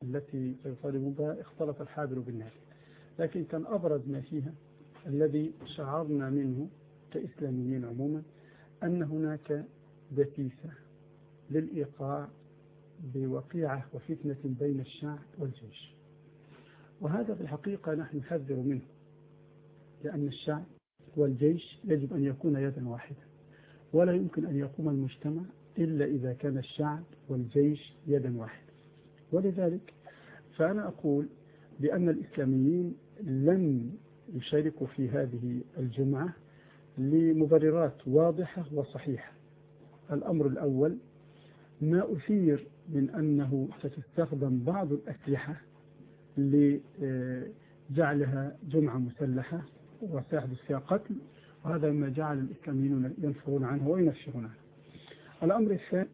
التي سيطالبون بها اختلط الحابر بالنابل، لكن كان أبرز ما فيها الذي شعرنا منه كإسلاميين عموما أن هناك دسيسة للإيقاع بوقيعة وفتنة بين الشعب والجيش، وهذا في الحقيقة نحن نحذر منه، لأن الشعب والجيش يجب أن يكون يدا واحدة، ولا يمكن أن يقوم المجتمع إلا إذا كان الشعب والجيش يدا واحدة. ولذلك فأنا أقول بأن الإسلاميين لن يشاركوا في هذه الجمعة لمبررات واضحة وصحيحة. الأمر الأول، ما أثير من أنه ستستخدم بعض الأسلحة لجعلها جمعة مسلحة وسيحدث فيها قتل، وهذا ما جعل الإسلاميين ينفرون عنه وينفرون عنه. الأمر الثاني،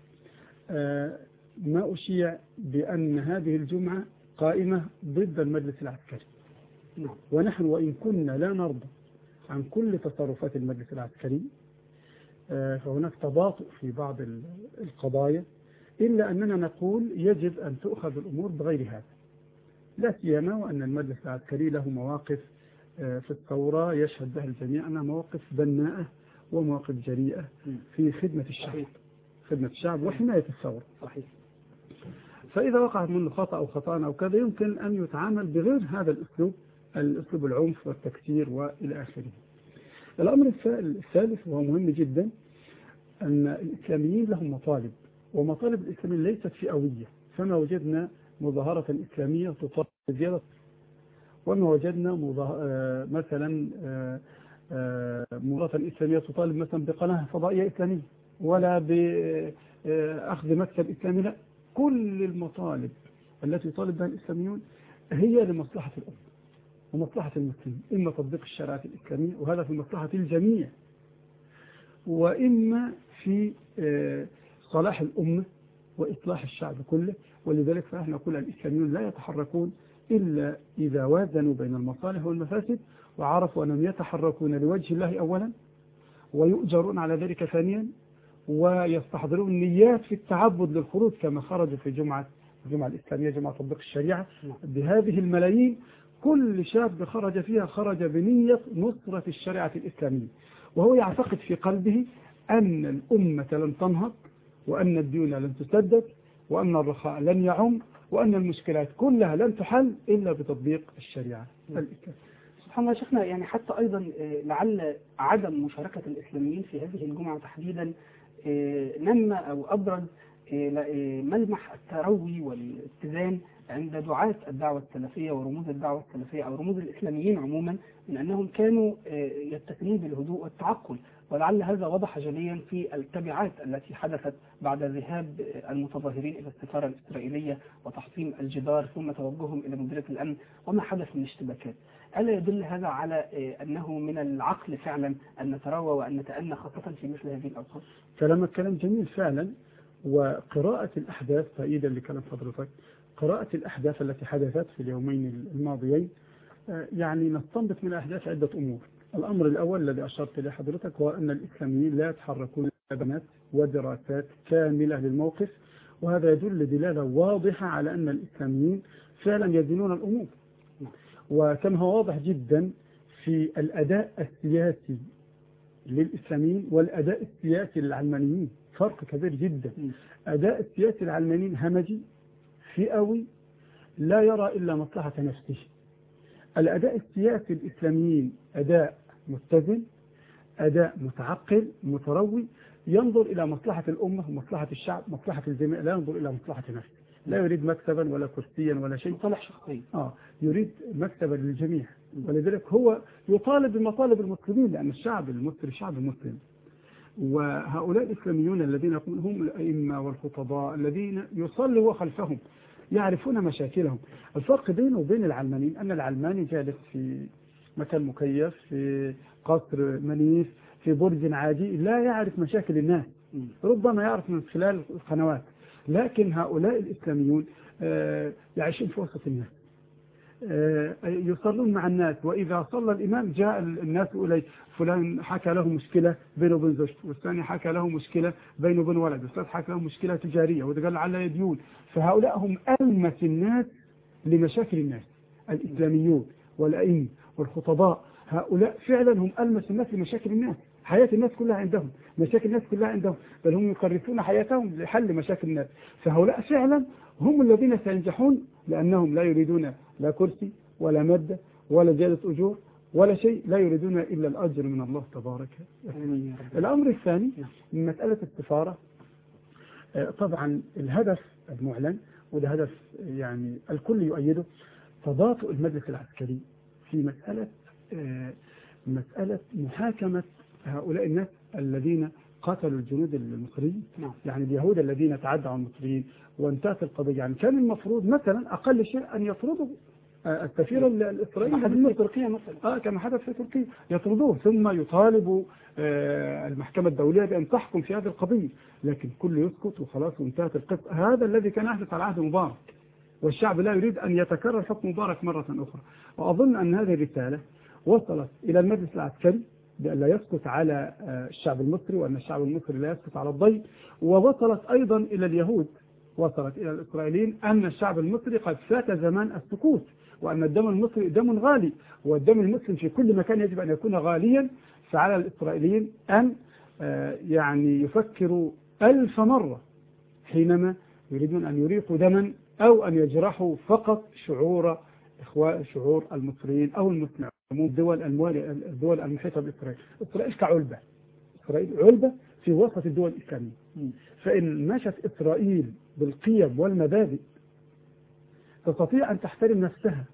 ما أشيع بأن هذه الجمعة قائمة ضد المجلس العسكري، ونحن وإن كنا لا نرضى عن كل تصرفات المجلس العسكري، فهناك تباطؤ في بعض القضايا، إلا أننا نقول يجب أن تؤخذ الأمور بغير هذا، لا سيما وأن المجلس العسكري له مواقف في الثورة يشهد بها الجميع أنها مواقف بناءة ومواقف جريئة في خدمة الشعب، خدمة الشعب وحماية الثورة. صحيح. فإذا وقعت منه خطأ أو خطأ أو كذا يمكن أن يتعامل بغير هذا الأسلوب العنف والتكسير وإلى آخره. الأمر الثالث وهو مهم جدا، أن الإسلاميين لهم مطالب، ومطالب الإسلاميين ليست فئوية، فما وجدنا مظاهرة إسلامية تطالب بزيادة، وما وجدنا مثلا مظاهرة إسلامية تطالب مثلا بقناة فضائية إسلامية ولا بأخذ مكتب إسلامي، لا، كل المطالب التي يطالب بها الإسلاميون هي لمصلحة الأمة ومصلحة المسلمين، إما تطبيق الشريعة الإسلامية وهذا في مصلحة الجميع، وإما في صلاح الأمة وإصلاح الشعب كله. ولذلك فنحن نقول الإسلاميون لا يتحركون إلا إذا وازنوا بين المصالح والمفاسد، وعرفوا أنهم يتحركون لوجه الله أولا، ويؤجرون على ذلك ثانيا، ويستحضرون النيات في التعبد للخروج كما خرجوا في الجمعة الإسلامية، جمعة تطبيق الشريعة بهذه الملايين. كل شاب خرج فيها خرج بنية نصرة الشريعة الإسلامية، وهو يعتقد في قلبه أن الأمة لن تنهض، وأن الديون لن تسدد، وأن الرخاء لن يعم، وأن المشكلات كلها لن تحل إلا بتطبيق الشريعة الإسلامية. سبحان الله شيخنا، يعني حتى أيضا لعل عدم مشاركة الإسلاميين في هذه الجمعة تحديدا نمى أو أبرز ملمح التروي والاتزان عند دعاة الدعوة السلفية ورموز الدعوة السلفية أو رموز الإسلاميين عموما، من أنهم كانوا يتكلون بالهدوء والتعقل، ولعل هذا وضح جليا في التبعات التي حدثت بعد ذهاب المتظاهرين إلى السفارة الإسرائيلية وتحطيم الجدار ثم توجههم إلى مديرية الأمن وما حدث من اشتباكات. ألا يدل هذا على أنه من العقل فعلا أن نتروى وأن نتأنى خاصة في مثل هذه الأوقات؟ كلام جميل فعلا. وقراءة الأحداث تأييدا لكلام حضرتك، قراءة الأحداث التي حدثت في اليومين الماضيين، يعني نستنبط من الأحداث عدة أمور. الأمر الأول الذي أشرت إليه حضرتك هو أن الإسلاميين لا يتحركون بيانات ودراسات كاملة للموقف، وهذا يدل دلالة واضحة على أن الإسلاميين فعلا يزنون الأمور. وكما هو واضح جدا في الأداء السياسي للإسلاميين والأداء السياسي للعلمانيين، فرق كبير جدا. أداء السياسي للعلمانيين همجي فئوي لا يرى إلا مصلحة نفسه. الأداء السياسي الإسلاميين أداء متزن، أداء متعقل متروي، ينظر إلى مصلحة الأمة ومصلحة الشعب، مصلحة الجميع، لا ينظر إلى مصلحة نفسه، لا يريد مكسبا ولا كرسيا ولا شيء، مصالح شخصية، يريد مكسبا للجميع. ولذلك هو يطالب بمطالب المسلمين، لأن الشعب المصري شعب مسلم. وهؤلاء الإسلاميون الذين هم الأئمة والخطباء الذين يصلوا خلفهم يعرفون مشاكلهم. الفرق بينه وبين العلمانيين أن العلماني جالس في مكان مكيف، في قصر منيف، في برج عادي، لا يعرف مشاكل الناس، ربما يعرف من خلال القنوات. لكن هؤلاء الإسلاميون يعيشون في وسط الناس، يصلون مع الناس، وإذا صلى الإمام جاء الناس إليه، فلان حكى له مشكلة بينه وبين زوجته، والثاني حكى له مشكلة بينه وبين ولده، والثالث حكى له مشكلة تجارية، وإذا قال لعله يديون. فهؤلاء هم ألمس الناس لمشاكل الناس، الإسلاميون والأئمة والخطباء، هؤلاء فعلا هم ألمس الناس لمشاكل الناس، حياة الناس كلها عندهم، مشاكل الناس كلها عندهم، بل هم يكرسون حياتهم لحل مشاكل الناس. فهؤلاء فعلا هم الذين سينجحون، لأنهم لا يريدون لا كرسي ولا مادة ولا زيادة أجور ولا شيء، لا يريدون إلا الأجر من الله تبارك وتعالى. الأمر الثاني من مسألة السفارة، طبعا الهدف المعلن، وده هدف يعني الكل يؤيده، تباطؤ المجلس العسكري في مسألة محاكمة هؤلاء الناس الذين قاتلوا الجنود المصريين، يعني اليهود الذين تعدوا على المصريين وانتهت القضية. يعني كان المفروض مثلا أقل شيء أن يطردوا السفير الإسرائيلي في تركيا مثلا، كما حدث في تركيا، يطردوه ثم يطالبوا المحكمة الدولية بأن تحكم في هذه القضية، لكن كل يسكت وخلاص وانتهت القصة. هذا الذي كان يحدث على عهد مبارك، والشعب لا يريد أن يتكرر حكم مبارك مرة أخرى. وأظن أن هذه الرسالة وصلت إلى المجلس العسكري بأن لا يسكت على الشعب المصري، وأن الشعب المصري لا يسكت على الضيق، ووصلت أيضا إلى اليهود، وصلت إلى الإسرائيليين أن الشعب المصري قد فات زمان السكوت، وأن الدم المصري دم غالي، والدم المسلم في كل مكان يجب أن يكون غاليا. فعلى الإسرائيليين أن يعني يفكروا 1000 مرة حينما يريدون أن يريقوا دما أو أن يجرحوا فقط شعور المصريين أو المسلمين، الدول المحيطة بإسرائيل. إسرائيل كعلبة، إسرائيل علبة في وسط الدول الإسلامية، فإن مشت إسرائيل بالقيم والمبادئ تستطيع أن تحترم نفسها،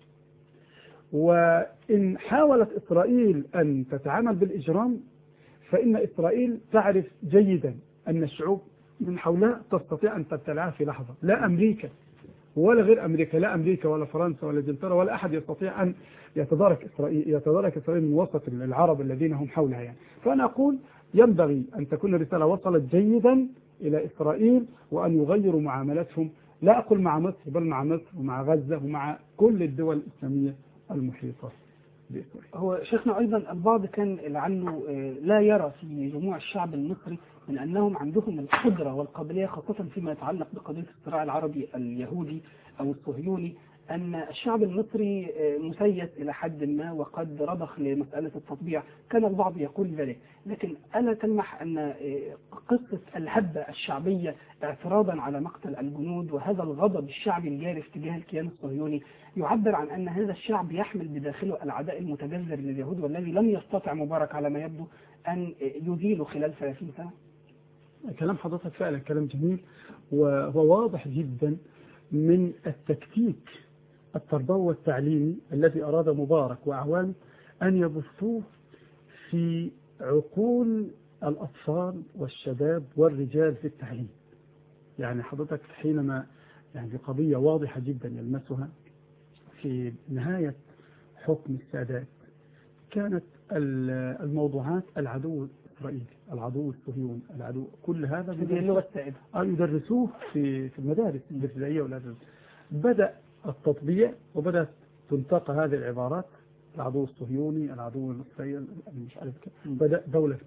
وإن حاولت إسرائيل أن تتعامل بالإجرام فإن إسرائيل تعرف جيدا أن الشعوب من حولها تستطيع أن تبتلعها في لحظة. لا أمريكا ولا غير أمريكا، لا أمريكا ولا فرنسا ولا إنجلترا ولا أحد يستطيع أن يتدارك إسرائيل من وسط العرب الذين هم حولها. يعني فأنا أقول ينبغي أن تكون الرسالة وصلت جيدا إلى إسرائيل، وأن يغيروا معاملتهم، لا أقول مع مصر بل مع مصر ومع غزة ومع كل الدول الإسلامية المحيطة بإسرائيل. هو شيخنا أيضا البعض كان لعله لا يرى في جموع الشعب المصري من أنهم عندهم القدرة والقابلية، خاصة فيما يتعلق بقضية الصراع العربي اليهودي أو الصهيوني، أن الشعب المصري مسيس إلى حد ما وقد رضخ لمسألة التطبيع. كان البعض يقول ذلك، لكن ألا تلمح أن قصة الهبة الشعبية اعتراضا على مقتل الجنود وهذا الغضب الشعبي الجارف تجاه الكيان الصهيوني يعبر عن أن هذا الشعب يحمل بداخله العداء المتجذر لليهود، والذي لم يستطع مبارك على ما يبدو أن يزيله خلال 30 سنة؟ كلام حضرتك فعلا كلام جميل، وهو واضح جدا من التكتيك التربوي والتعليمي الذي أراد مبارك وأعوانه أن يبثوه في عقول الأطفال والشباب والرجال في التعليم. يعني حضرتك حينما يعني قضية واضحة جدا يلمسها في نهاية حكم السادات، كانت الموضوعات العدو الإسرائيلي، العدو الصهيوني، العدو، كل هذا اللغة السائدة يدرسوه في المدارس الابتدائية والأدب. بدأ التطبيع وبدأت تنطق هذه العبارات، العدو الصهيوني، العدو الإسرائيلي، مش عارف كده. بدأ دولة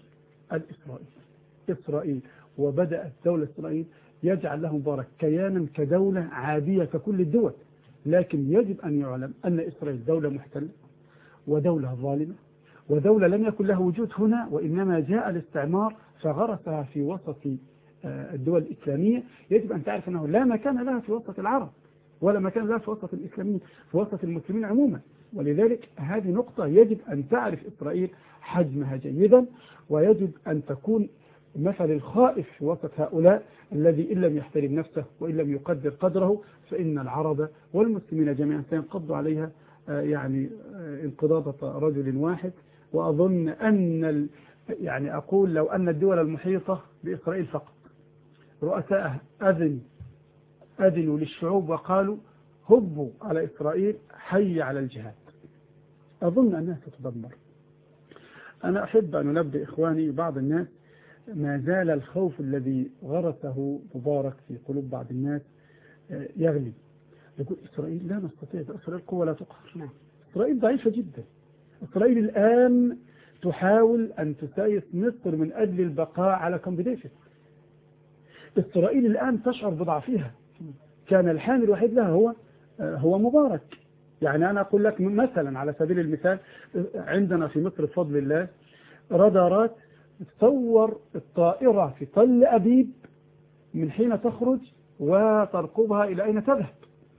إسرائيل، وبدأت دولة إسرائيل يجعل له مبارك كيانا كدولة عادية ككل الدول، لكن يجب أن يعلم أن إسرائيل دولة محتلة ودولة ظالمة، ودولة لم يكن لها وجود هنا، وإنما جاء الاستعمار فغرسها في وسط الدول الإسلامية. يجب أن تعرف أنه لا مكان لها في وسط العرب، ولا مكان لها في وسط الإسلاميين، في وسط المسلمين عموما. ولذلك هذه نقطة يجب أن تعرف إسرائيل حجمها جيدا، ويجب أن تكون مثل الخائف في وسط هؤلاء، الذي إن لم يحترم نفسه وإن لم يقدر قدره فإن العرب والمسلمين جميعا سينقضوا عليها يعني انقضاضة رجل واحد. وأظن أن يعني أقول لو أن الدول المحيطة بإسرائيل فقط رؤساءها أذنوا للشعوب وقالوا هبوا على إسرائيل، حي على الجهاد، أظن أنها ستدمر. أنا أحب أن أنبه إخواني بعض الناس، ما زال الخوف الذي غرسه مبارك في قلوب بعض الناس يغلي، يقول إسرائيل لا نستطيع، إسرائيل قوة لا تقهر. نعم. إسرائيل ضعيفة جدا. إسرائيل الآن تحاول أن تسايس مصر من أجل البقاء على كامب ديفيد. إسرائيل الآن تشعر بضعفها. كان الحامل الوحيد لها هو مبارك. يعني أنا أقول لك مثلا على سبيل المثال، عندنا في مصر بفضل الله رادارات تصور الطائرة في تل أبيب من حين تخرج وترقبها إلى أين تذهب.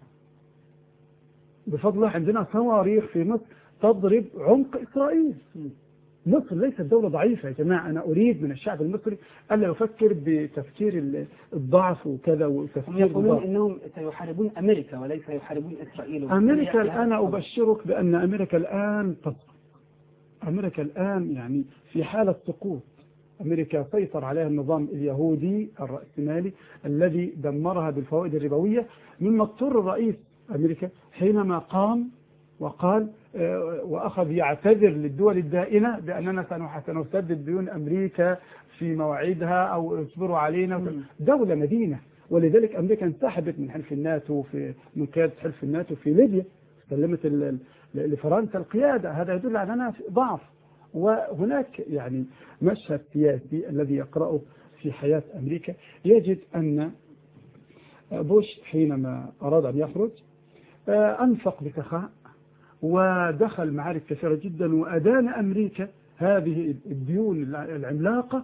بفضل الله عندنا صواريخ في مصر تضرب عمق إسرائيل. مصر ليست دولة ضعيفة يا جماعة. أنا أريد من الشعب المصري ألا يفكر بتفكير الضعف وكذا وتفكير يقولون أنهم سيحاربون أمريكا وليس يحاربون إسرائيل. أمريكا الآن أبشرك بأن أمريكا الآن تسقط. أمريكا الآن يعني في حالة سقوط. أمريكا سيطر عليها النظام اليهودي الرأسمالي الذي دمرها بالفوائد الربوية، مما اضطر رئيس أمريكا حينما قام وقال وأخذ يعتذر للدول الدائنة بأننا سنسدد ديون أمريكا في مواعيدها أو اصبروا علينا. دولة مدينة. ولذلك أمريكا انسحبت من حلف الناتو من قيادة حلف الناتو في ليبيا، سلمت لفرنسا القيادة. هذا يدل على أنها ضعف. وهناك يعني مشهد سياسي الذي يقرأه في حياة أمريكا، يجد أن بوش حينما أراد أن يخرج أنفق بسخاء ودخل معارك كثيرة جدا وأدان أمريكا هذه الديون العملاقة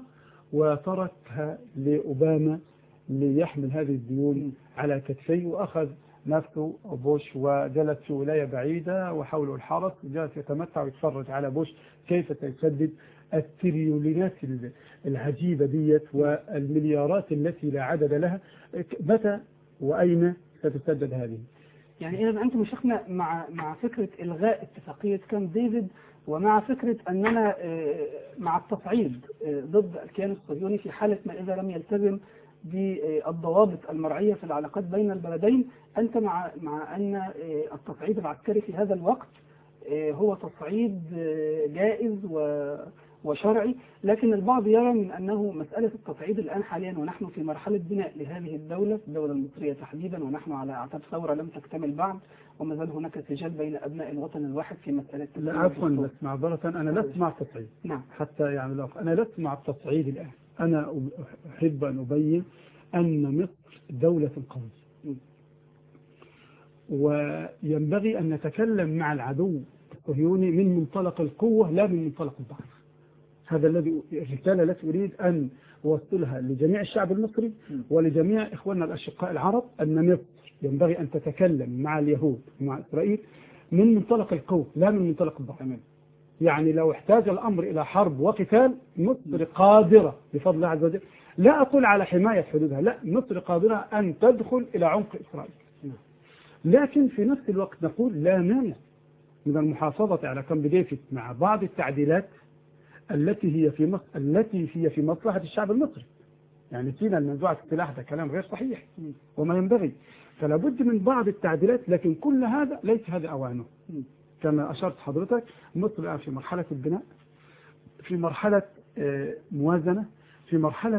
وتركها لأوباما ليحمل هذه الديون على كتفيه، وأخذ نفسه بوش وجلس في ولاية بعيدة وحوله الحرس وجلس يتمتع ويتفرج على بوش كيف سيسدد التريليونات العجيبة ديت والمليارات التي لا عدد لها. متى وأين ستسدد هذه؟ يعني إذا أنتم شيخنا مع فكرة إلغاء اتفاقية كامب ديفيد، ومع فكرة أننا مع التصعيد ضد الكيان الصهيوني في حالة ما إذا لم يلتزم بالضوابط المرعية في العلاقات بين البلدين. أنت مع أن التصعيد العسكري في هذا الوقت هو تصعيد جائز وشرعي، لكن البعض يرى من أنه مسألة التصعيد الآن حاليا ونحن في مرحلة بناء لهذه الدولة المصرية تحديدا، ونحن على أعتاب ثورة لم تكتمل بعد، وما زال هناك سجال بين أبناء الوطن الواحد في مسألة. لا عفوا، بس معذرة أنا لست مع التصعيد. نعم. حتى يعني أنا لست مع التصعيد الآن. أنا أحب أن أبين أن مصر دولة قوية، وينبغي أن نتكلم مع العدو الصهيوني من منطلق القوة لا من منطلق الضعف. هذا الرسالة التي أريد أن أوصلها لجميع الشعب المصري ولجميع إخواننا الأشقاء العرب، أن مصر ينبغي أن تتكلم مع اليهود ومع إسرائيل من منطلق القوة لا من منطلق الضعف. يعني لو احتاج الأمر إلى حرب وقتال، مصر قادرة بفضل الله عز وجل، لا أقول على حماية حدودها، لا، مصر قادرة أن تدخل إلى عمق إسرائيل. لكن في نفس الوقت نقول لا مانع من المحافظة على كامب ديفيد مع بعض التعديلات التي هي في مصلحة الشعب المصري. يعني سينا المنزوعة السلاح ده كلام غير صحيح وما ينبغي، فلا بد من بعض التعديلات، لكن كل هذا ليس هذا أوانه. كما أشرت حضرتك، مصر الآن في مرحلة البناء، في مرحلة موازنة، في مرحلة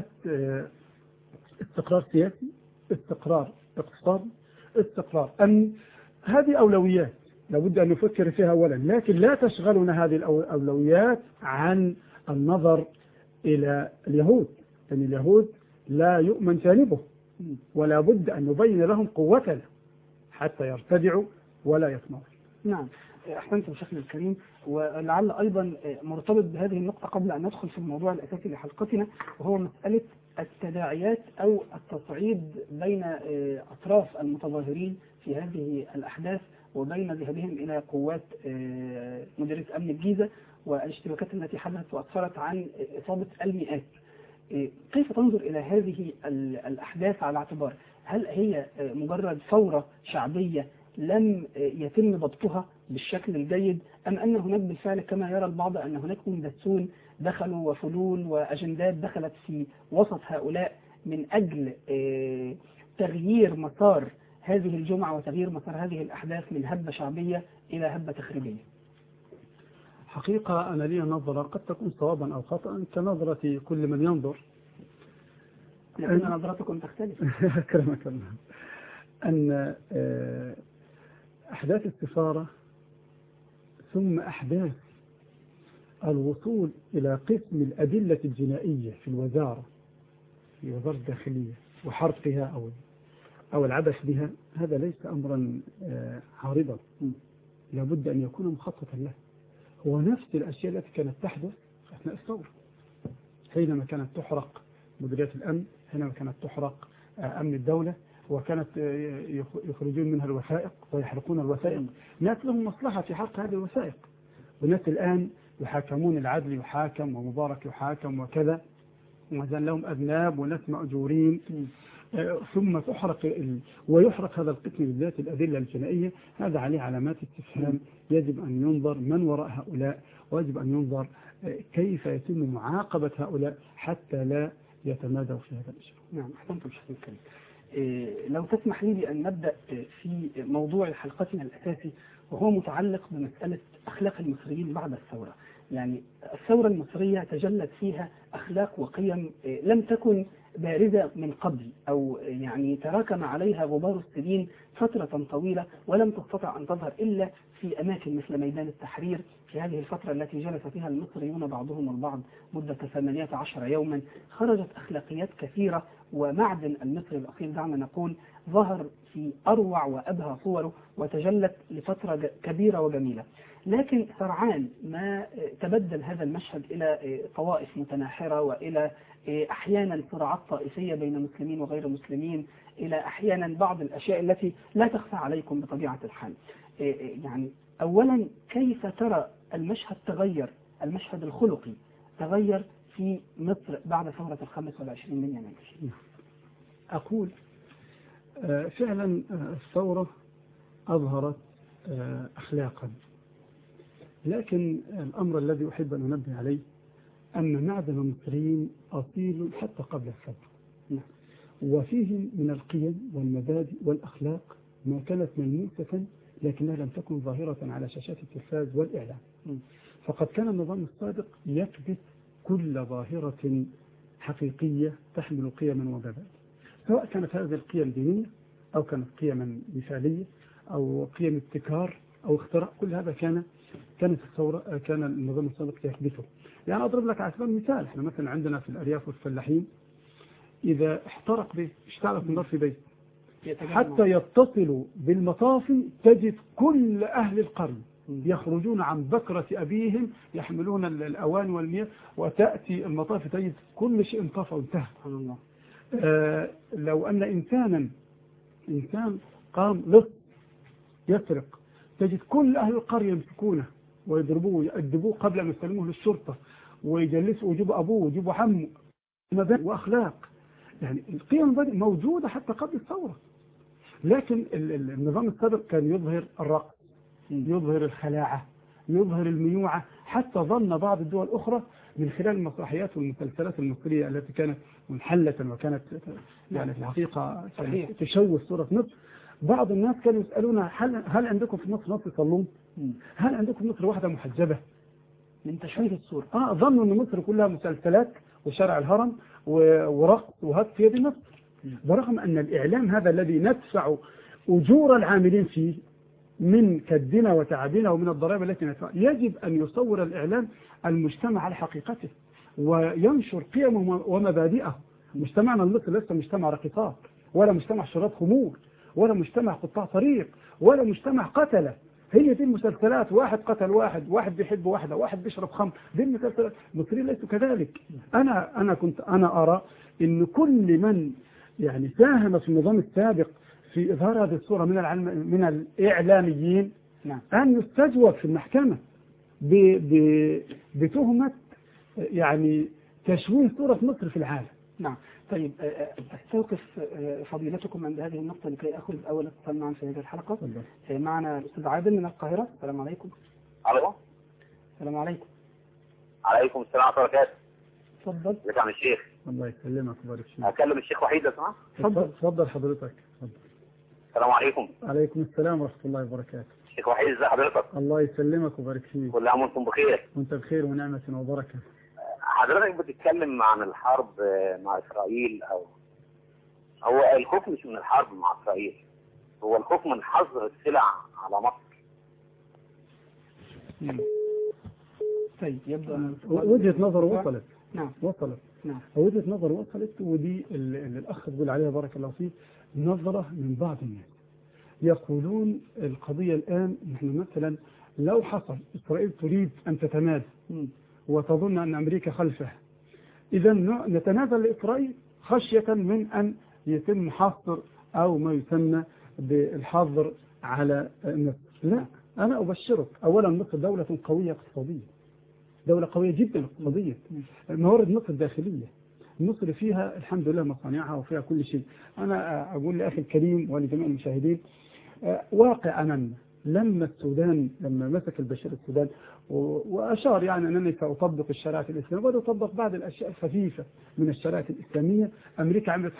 استقرار سياسي، استقرار اقتصادي، استقرار أمني. هذه أولويات لابد أن نفكر فيها أولا، لكن لا تشغلنا هذه الأولويات عن النظر إلى اليهود، لأن اليهود لا يؤمن جانبه، ولا بد أن نبين لهم قوتنا حتى يرتدعوا ولا يسمعوا. نعم، أحسنتم شيخنا الكريم. ولعل أيضا مرتبط بهذه النقطة قبل أن ندخل في الموضوع الأساسي لحلقتنا، وهو مسألة التداعيات أو التصعيد بين أطراف المتظاهرين في هذه الأحداث وبين ذهابهم إلى قوات مديرية أمن الجيزة والاشتباكات التي حدثت وأسفرت عن إصابة المئات. كيف تنظر إلى هذه الأحداث على اعتبار هل هي مجرد ثورة شعبية لم يتم ضبطها بالشكل الجيد، أم أن هناك بالفعل كما يرى البعض أن هناك مندسون دخلوا وفلول وأجندات دخلت في وسط هؤلاء من أجل تغيير مسار هذه الجمعة وتغيير مسار هذه الأحداث من هبة شعبية إلى هبة تخريبية؟ حقيقة أنا لي نظرة قد تكون صوابا أو خطأ كنظرة كل من ينظر، لكن نظرتكم تختلف. أكرمك الله. أن أحداث السفارة ثم أحداث الوصول إلى قسم الأدلة الجنائية في الوزارة، في وزارة الداخلية، وحرقها أو العبث بها، هذا ليس أمرا عارضا، لابد أن يكون مخططا له. هو نفس الأشياء التي كانت تحدث أثناء الثورة، حينما كانت تحرق مديريات الأمن، حينما كانت تحرق أمن الدولة، وكانت يخرجون منها الوثائق ويحرقون الوثائق. ناس لهم مصلحة في حرق هذه الوثائق، وناس الآن يحاكمون، العدل يحاكم ومبارك يحاكم وكذا، وزن لهم أذناب وناس مأجورين، ثم ويحرق هذا القسم بالذات الأدلة الجنائية. هذا عليه علامات استفهام، يجب أن ينظر من وراء هؤلاء، ويجب أن ينظر كيف يتم معاقبة هؤلاء حتى لا يتمادوا في هذا الأشياء. نعم، أحسنتم شيخ الكريم. لو تسمح لي بأن نبدأ في موضوع حلقتنا الأساسي، وهو متعلق بمسألة أخلاق المصريين بعد الثورة. يعني الثورة المصرية تجلت فيها أخلاق وقيم لم تكن بارزة من قبل، أو يعني تراكم عليها غبار السنين فترة طويلة، ولم تستطع أن تظهر إلا في أماكن مثل ميدان التحرير في هذه الفترة التي جلس فيها المصريون بعضهم البعض مدة 18 يوما. خرجت أخلاقيات كثيرة، ومعدن المصري الأصيل دعنا نقول ظهر في أروع وأبهى صوره، وتجلت لفترة كبيرة وجميلة. لكن سرعان ما تبدل هذا المشهد إلى طوائف متناحرة، وإلى أحيانا صراعات طائفية بين مسلمين وغير مسلمين، إلى أحيانا بعض الأشياء التي لا تخفى عليكم بطبيعة الحال. يعني أولا، كيف ترى المشهد تغير، المشهد الخلقي تغير في مصر بعد ثورة 25 من يناير؟ أقول فعلا الثورة أظهرت أخلاقا، لكن الأمر الذي أحب أن أنبه عليه أن معدن المصريين أصيل حتى قبل الثورة، وفيهم من القيم والمبادئ والأخلاق ما كانت ملموسة لكنها لم تكن ظاهرة على شاشات التلفاز والإعلام. فقد كان النظام السابق يكبت كل ظاهرة حقيقية تحمل قيما ومبادئ، سواء كانت هذه القيم دينية أو كانت قيما مثالية أو قيم ابتكار أو اختراع. كل هذا كانت الثورة، كان النظام السابق يكبته. يعني أضرب لك على سبيل المثال، احنا مثلا عندنا في الأرياف والفلاحين إذا احترق بيت، اشتعلت النار في بيت، حتى يتصلوا بالمطافي تجد كل أهل القرية يخرجون عن بكرة أبيهم يحملون الأواني والمياه، وتأتي المطافي تجد كل شيء انطفى وانتهى. لو أن إنسان قام لص يسرق، تجد كل أهل القرية يمسكونه ويضربوه ويأدبوه قبل أن يسلموه للشرطة، ويجلسوا ويجيبوا أبوه ويجيبوا عمه. مبادئ وأخلاق، يعني القيم والمبادئ موجودة حتى قبل الثورة. لكن النظام السابق كان يظهر الرقص، يظهر الخلاعة، يظهر الميوعة، حتى ظن بعض الدول الأخرى من خلال المسرحيات والمسلسلات المصرية التي كانت منحلة وكانت يعني في الحقيقة تشوه صورة مصر. بعض الناس كانوا يسألون هل عندكم في مصر ناس يصلون؟ هل عندكم في مصر واحدة محجبة؟ من تشويه الصورة. ظنوا أن مصر كلها مسلسلات وشارع الهرم ورقص وهات في يد مصر، برغم أن الإعلام هذا الذي ندفع أجور العاملين فيه من كدنا وتعبنا ومن الضرائب التي ندفع، يجب أن يصور الإعلام المجتمع على حقيقته وينشر قيمه ومبادئه. مجتمعنا المصري ليس مجتمع رقصات، ولا مجتمع شراب خمور، ولا مجتمع قطاع طريق، ولا مجتمع قتله. هي دي المسلسلات، واحد قتل واحد بيحب واحد بيشرب خمر، دي المسلسلات. المصريين ليسوا كذلك. أنا أرى إن كل من يعني ساهم في النظام السابق في إظهار هذه الصورة من الإعلاميين أن يستجوب في المحكمة بتهمة يعني تشويه صورة مصر في العالم. نعم. طيب، أستوقف فضيلتكم عند هذه النقطة لكي أخذ أول اتصال معنا في هذه الحلقة. معنا الأستاذ عادل من القاهرة. السلام عليكم. ألو. السلام عليكم. عليكم السلام ورحمة الله وبركاته. تفضل. ازيك يا عم الشيخ؟ الله يسلمك ويبارك فيك. أكلم الشيخ وحيد لو سمحت؟ تفضل حضرتك. السلام عليكم. عليكم السلام ورحمة الله وبركاته. الشيخ وحيد ازي حضرتك؟ الله يسلمك ويبارك فيك. كل عام وانتم بخير. وانت بخير ونعمة وبركة. حضرتك بتتكلم عن الحرب مع إسرائيل، أو هو الخوف مش من الحرب مع إسرائيل، هو الخوف من حظر السلع على مصر. طيب يبدأ وجهة نظر وصلت. نعم وصلت. نعم. وجهة نظر وصلت، ودي اللي الأخ تقول عليها بارك الله فيه، نظرة من بعض الناس يقولون القضية الآن نحن مثلا لو حصل إسرائيل تريد أن تتمادى وتظن أن أمريكا خلفها، إذا نتنازل لإسرائيل خشية من أن يتم حصر أو ما يسمى بالحظر على مصر. لا، أنا أبشرك، أولا مصر دولة قوية اقتصاديا، دولة قوية جدا اقتصاديا، موارد مصر داخلية، مصر فيها الحمد لله مصانعها وفيها كل شيء. أنا أقول لأخي الكريم ولجميع المشاهدين واقع أمامنا. لما مسك البشير السودان وأشار يعني أنني سأطبق الشريعة الإسلامية، وبدأ يطبق بعض الأشياء الخفيفة من الشريعة الإسلامية، أمريكا عملت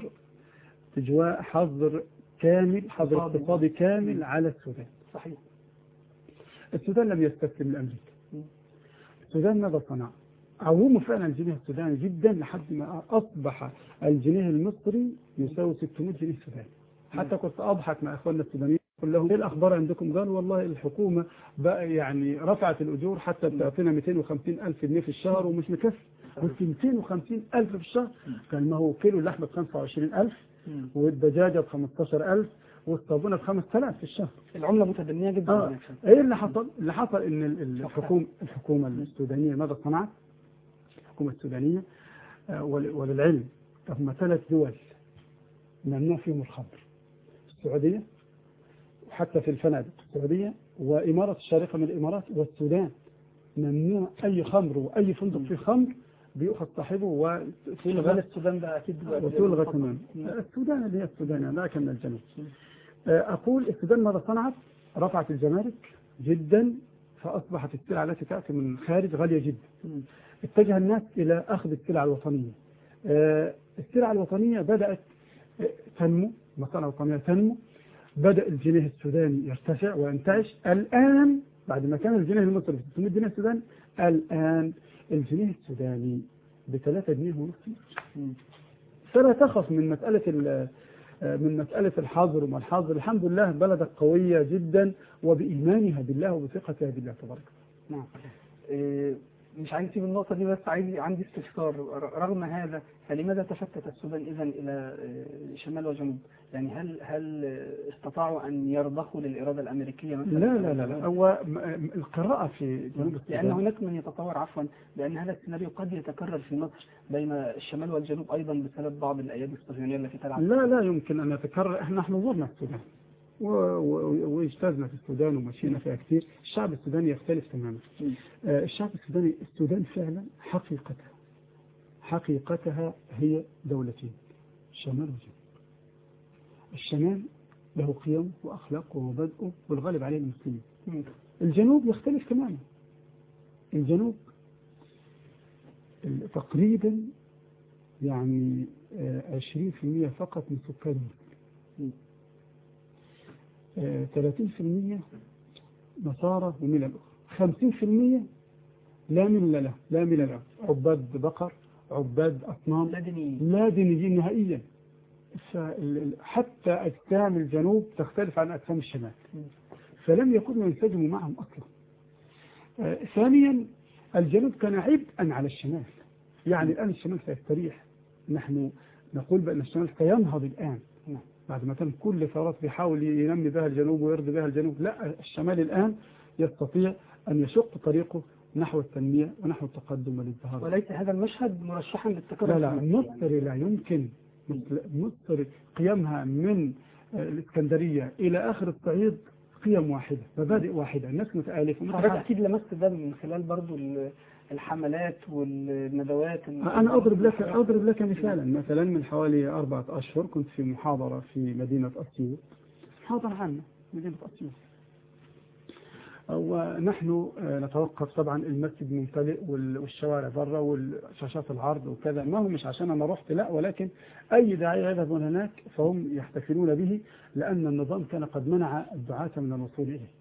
حظر كامل، حظر اقتصادي كامل على السودان. صحيح. السودان لم يستسلم لأمريكا. السودان ماذا صنع؟ عوموا فعلا الجنيه السوداني جدا لحد ما أصبح الجنيه المصري يساوي 600 جنيه سوداني. حتى كنت أضحك مع إخواننا السودانيين أقول لهم إيه الأخبار عندكم؟ قالوا والله الحكومة بقى يعني رفعت الأجور حتى بتعطينا 250,000 جنيه في الشهر ومش مكفي. قلت 250,000 في الشهر؟ قال ما هو كيلو اللحمة ب25,000 والدجاجة ب15,000 والصابونة ب5,000 في الشهر. العملة متدنية جدا. ايه اللي حصل؟ اللي حصل ان الحكومة السودانية ماذا صنعت؟ الحكومة السودانية وللعلم هم 3 دول ممنوع فيهم الخمر: السعودية، وحتى في الفنادق السعودية وإمارة الشارقة من الإمارات والسودان، ممنوع أي خمر وأي فندق فيه خمر بيأخذ صاحبه وتلغى. السودان ده أكيد وتلغى تمام. السودان اللي هي السودان لا كان الجنوب. أقول السودان ماذا صنعت؟ رفعت الجمارك جدا، فأصبحت السلع التي تأتي من الخارج غالية جدا. اتجه الناس إلى أخذ السلع الوطنية. السلع الوطنية بدأت تنمو، المصانع الوطنية تنمو، بدأ الجنيه السوداني يرتفع وينتعش. الآن بعد ما كان الجنيه المصري ب 600 جنيه السوداني، الآن الجنيه السوداني ب3 جنيه ونص. فلا تخف من مسألة الحظر وما الحظر. الحمد لله بلدك قوية جدا وبإيمانها بالله وبثقتها بالله تبارك. نعم. مش عايز اسيب النقطة دي، بس عندي استفسار. رغم هذا فلماذا تشتت السودان إذن إلى شمال وجنوب؟ يعني هل استطاعوا أن يرضخوا للإرادة الأمريكية مثلا؟ لا. هو القراءة في جنوب السودان، لأن هناك من يتصور عفوا بأن هذا السيناريو قد يتكرر في مصر بين الشمال والجنوب أيضا بسبب بعض الأيادي الصهيونية التي تلعب. لا يمكن أن يتكرر. نحن زرنا السودان واجتزنا في السودان ومشينا فيها كثير. الشعب السوداني يختلف تماما. الشعب السوداني، السودان فعلا حقيقتها هي دولتين: الشمال والجنوب. الشمال له قيم وأخلاق ومبادئه والغالب عليه المسلمين. الجنوب يختلف تماما. الجنوب تقريبا يعني 20% فقط من سكان مصر، 30% نصارى وملل أخرى، 50% لا ملل له، عباد بقر، عباد أصنام، لا دينيين نهائيا. حتى أجسام الجنوب تختلف عن أجسام الشمال، فلم يكونوا ينسجموا معهم أصلا. ثانيا الجنوب كان عبئا على الشمال. يعني الآن الشمال سيستريح. نحن نقول بأن الشمال سينهض الآن بعد ما كان كل ثورات بيحاول ينمي بها الجنوب ويرضي بها الجنوب. لا، الشمال الآن يستطيع أن يشق طريقه نحو التنمية ونحو التقدم والازدهار. وليس هذا المشهد مرشحا للتكرر؟ لا مصر لا يمكن. مصر قيمها من الإسكندرية إلى آخر الصعيد قيم واحدة، مبادئ واحدة، الناس متآلفة. حضرتك أكيد لمست ده من خلال برضو الحملات والندوات. أنا أضرب لك مثلا من حوالي 4 أشهر كنت في محاضرة في مدينة أسيوط، محاضرة عامة مدينة أسيوط، ونحن نتوقف طبعا المسجد ممتلئ والشوارع برا والشاشات العرض وكذا. ما هو مش عشان أنا رحت، لا، ولكن أي داعية يذهبون هناك فهم يحتفلون به، لأن النظام كان قد منع الدعاة من الوصول إليه.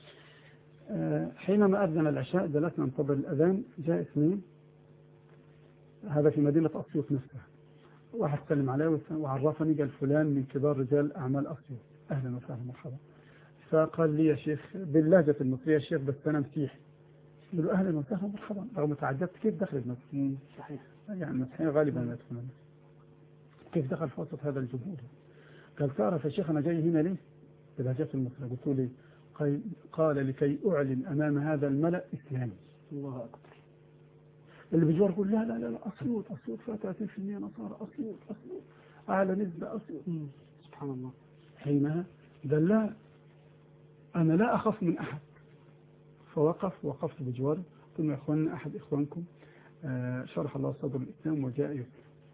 حينما أذن العشاء جلسنا ننتظر الأذان، جاء اثنين، هذا في مدينة أسيوط نفسها، واحد سلم عليه وعرفني قال فلان من كبار رجال أعمال أسيوط. أهلا وسهلا مرحبا. فقال لي يا شيخ باللهجة المصرية يا شيخ بس أنا مسيحي. قلت له أهلا وسهلا مرحبا، رغم تعجبت كيف دخل المسيح. صحيح. يعني المسيحيين غالبا ما يدخلون، كيف دخل في وسط هذا الجمهور؟ قال تعرف يا شيخ أنا جاي هنا ليه؟ بلهجة المصرية. قلت له ليه؟ قال لكي أعلن أمام هذا الملأ إسلامي. الله أكبر. اللي بيجوار يقول لا لا لا أسيوط فيها 30% نصارى، أسيوط أعلى نسبة أسيوط. سبحان الله. حينها قال لا أنا لا أخاف من أحد. وقفت بجواره ثم يا إخواننا أحد إخوانكم شرح الله صدر الإسلام وجاء يسلم،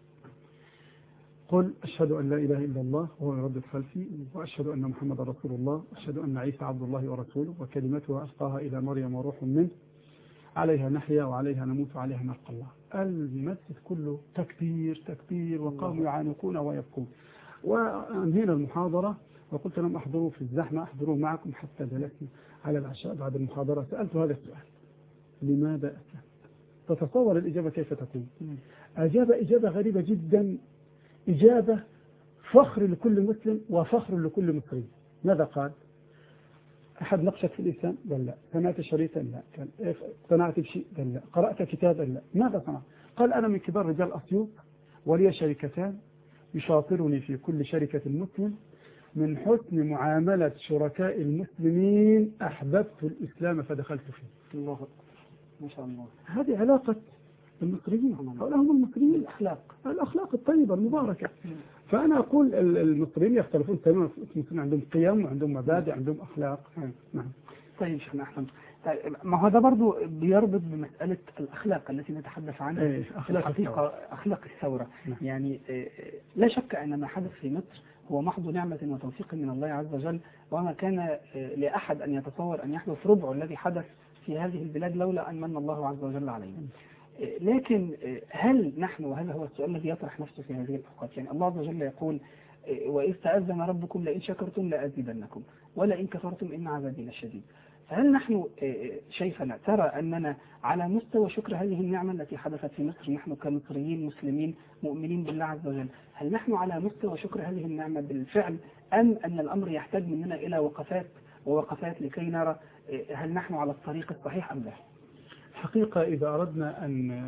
قل أشهد أن لا إله إلا الله وهو يردد خلفي، وأشهد أن محمد رسول الله، وأشهد أن عيسى عبد الله ورسوله وكلمته ألقاها إلى مريم وروح منه، عليها نحيا وعليها نموت وعليها نلقى الله. المسجد كله تكبير وقاموا يعانقون ويبكون. وأنهينا المحاضرة وقلت لهم أحضروا في الزحمة، أحضروا معكم حتى جلسنا على العشاء بعد المحاضرة. سألت هذا السؤال: لماذا أسلمت؟ تتصور الإجابة كيف تكون؟ أجاب إجابة غريبة جدا، إجابة فخر لكل مسلم وفخر لكل مصري. ماذا قال؟ أحد نقشك في الإسلام؟ قال لا. سمعت شريطا؟ لا. قال اقتنعت بشيء؟ قال لا. قرأت كتابا؟ لا. ماذا صنع؟ قال أنا من كبار رجال أسيوط ولي شركتان يشاطرني في كل شركة مسلم، من حسن معاملة شركاء المسلمين أحببت الإسلام فدخلت فيه. الله أكبر. ما شاء الله. هذه علاقة المصريين، هؤلاء هم المصريين، الأخلاق الطيبة المباركة. فأنا أقول المصريين يختلفون تماما، المصريين عندهم قيم وعندهم مبادئ، عندهم أخلاق. نعم. طيب شيخنا أحسن. ما هو ده برضو بيربط بمسألة الأخلاق التي نتحدث عنها في الحقيقة، أخلاق الثورة. يعني لا شك أن ما حدث في مصر هو محض نعمة وتوفيق من الله عز وجل، وما كان لأحد أن يتصور أن يحدث ربع الذي حدث في هذه البلاد لولا أن من الله عز وجل علينا. لكن هل نحن، وهذا هو السؤال الذي يطرح نفسه في هذه الأوقات، يعني الله عز وجل يقول: وإذ تأذن ربكم لئن شكرتم لأزيدنكم ولئن كفرتم إن عذابي لشديد. فهل نحن شايفنا ترى أننا على مستوى شكر هذه النعمة التي حدثت في مصر، نحن كمصريين مسلمين مؤمنين بالله عز وجل، هل نحن على مستوى شكر هذه النعمة بالفعل، أم أن الأمر يحتاج مننا إلى وقفات لكي نرى هل نحن على الطريق الصحيح أم لا؟ حقيقة إذا أردنا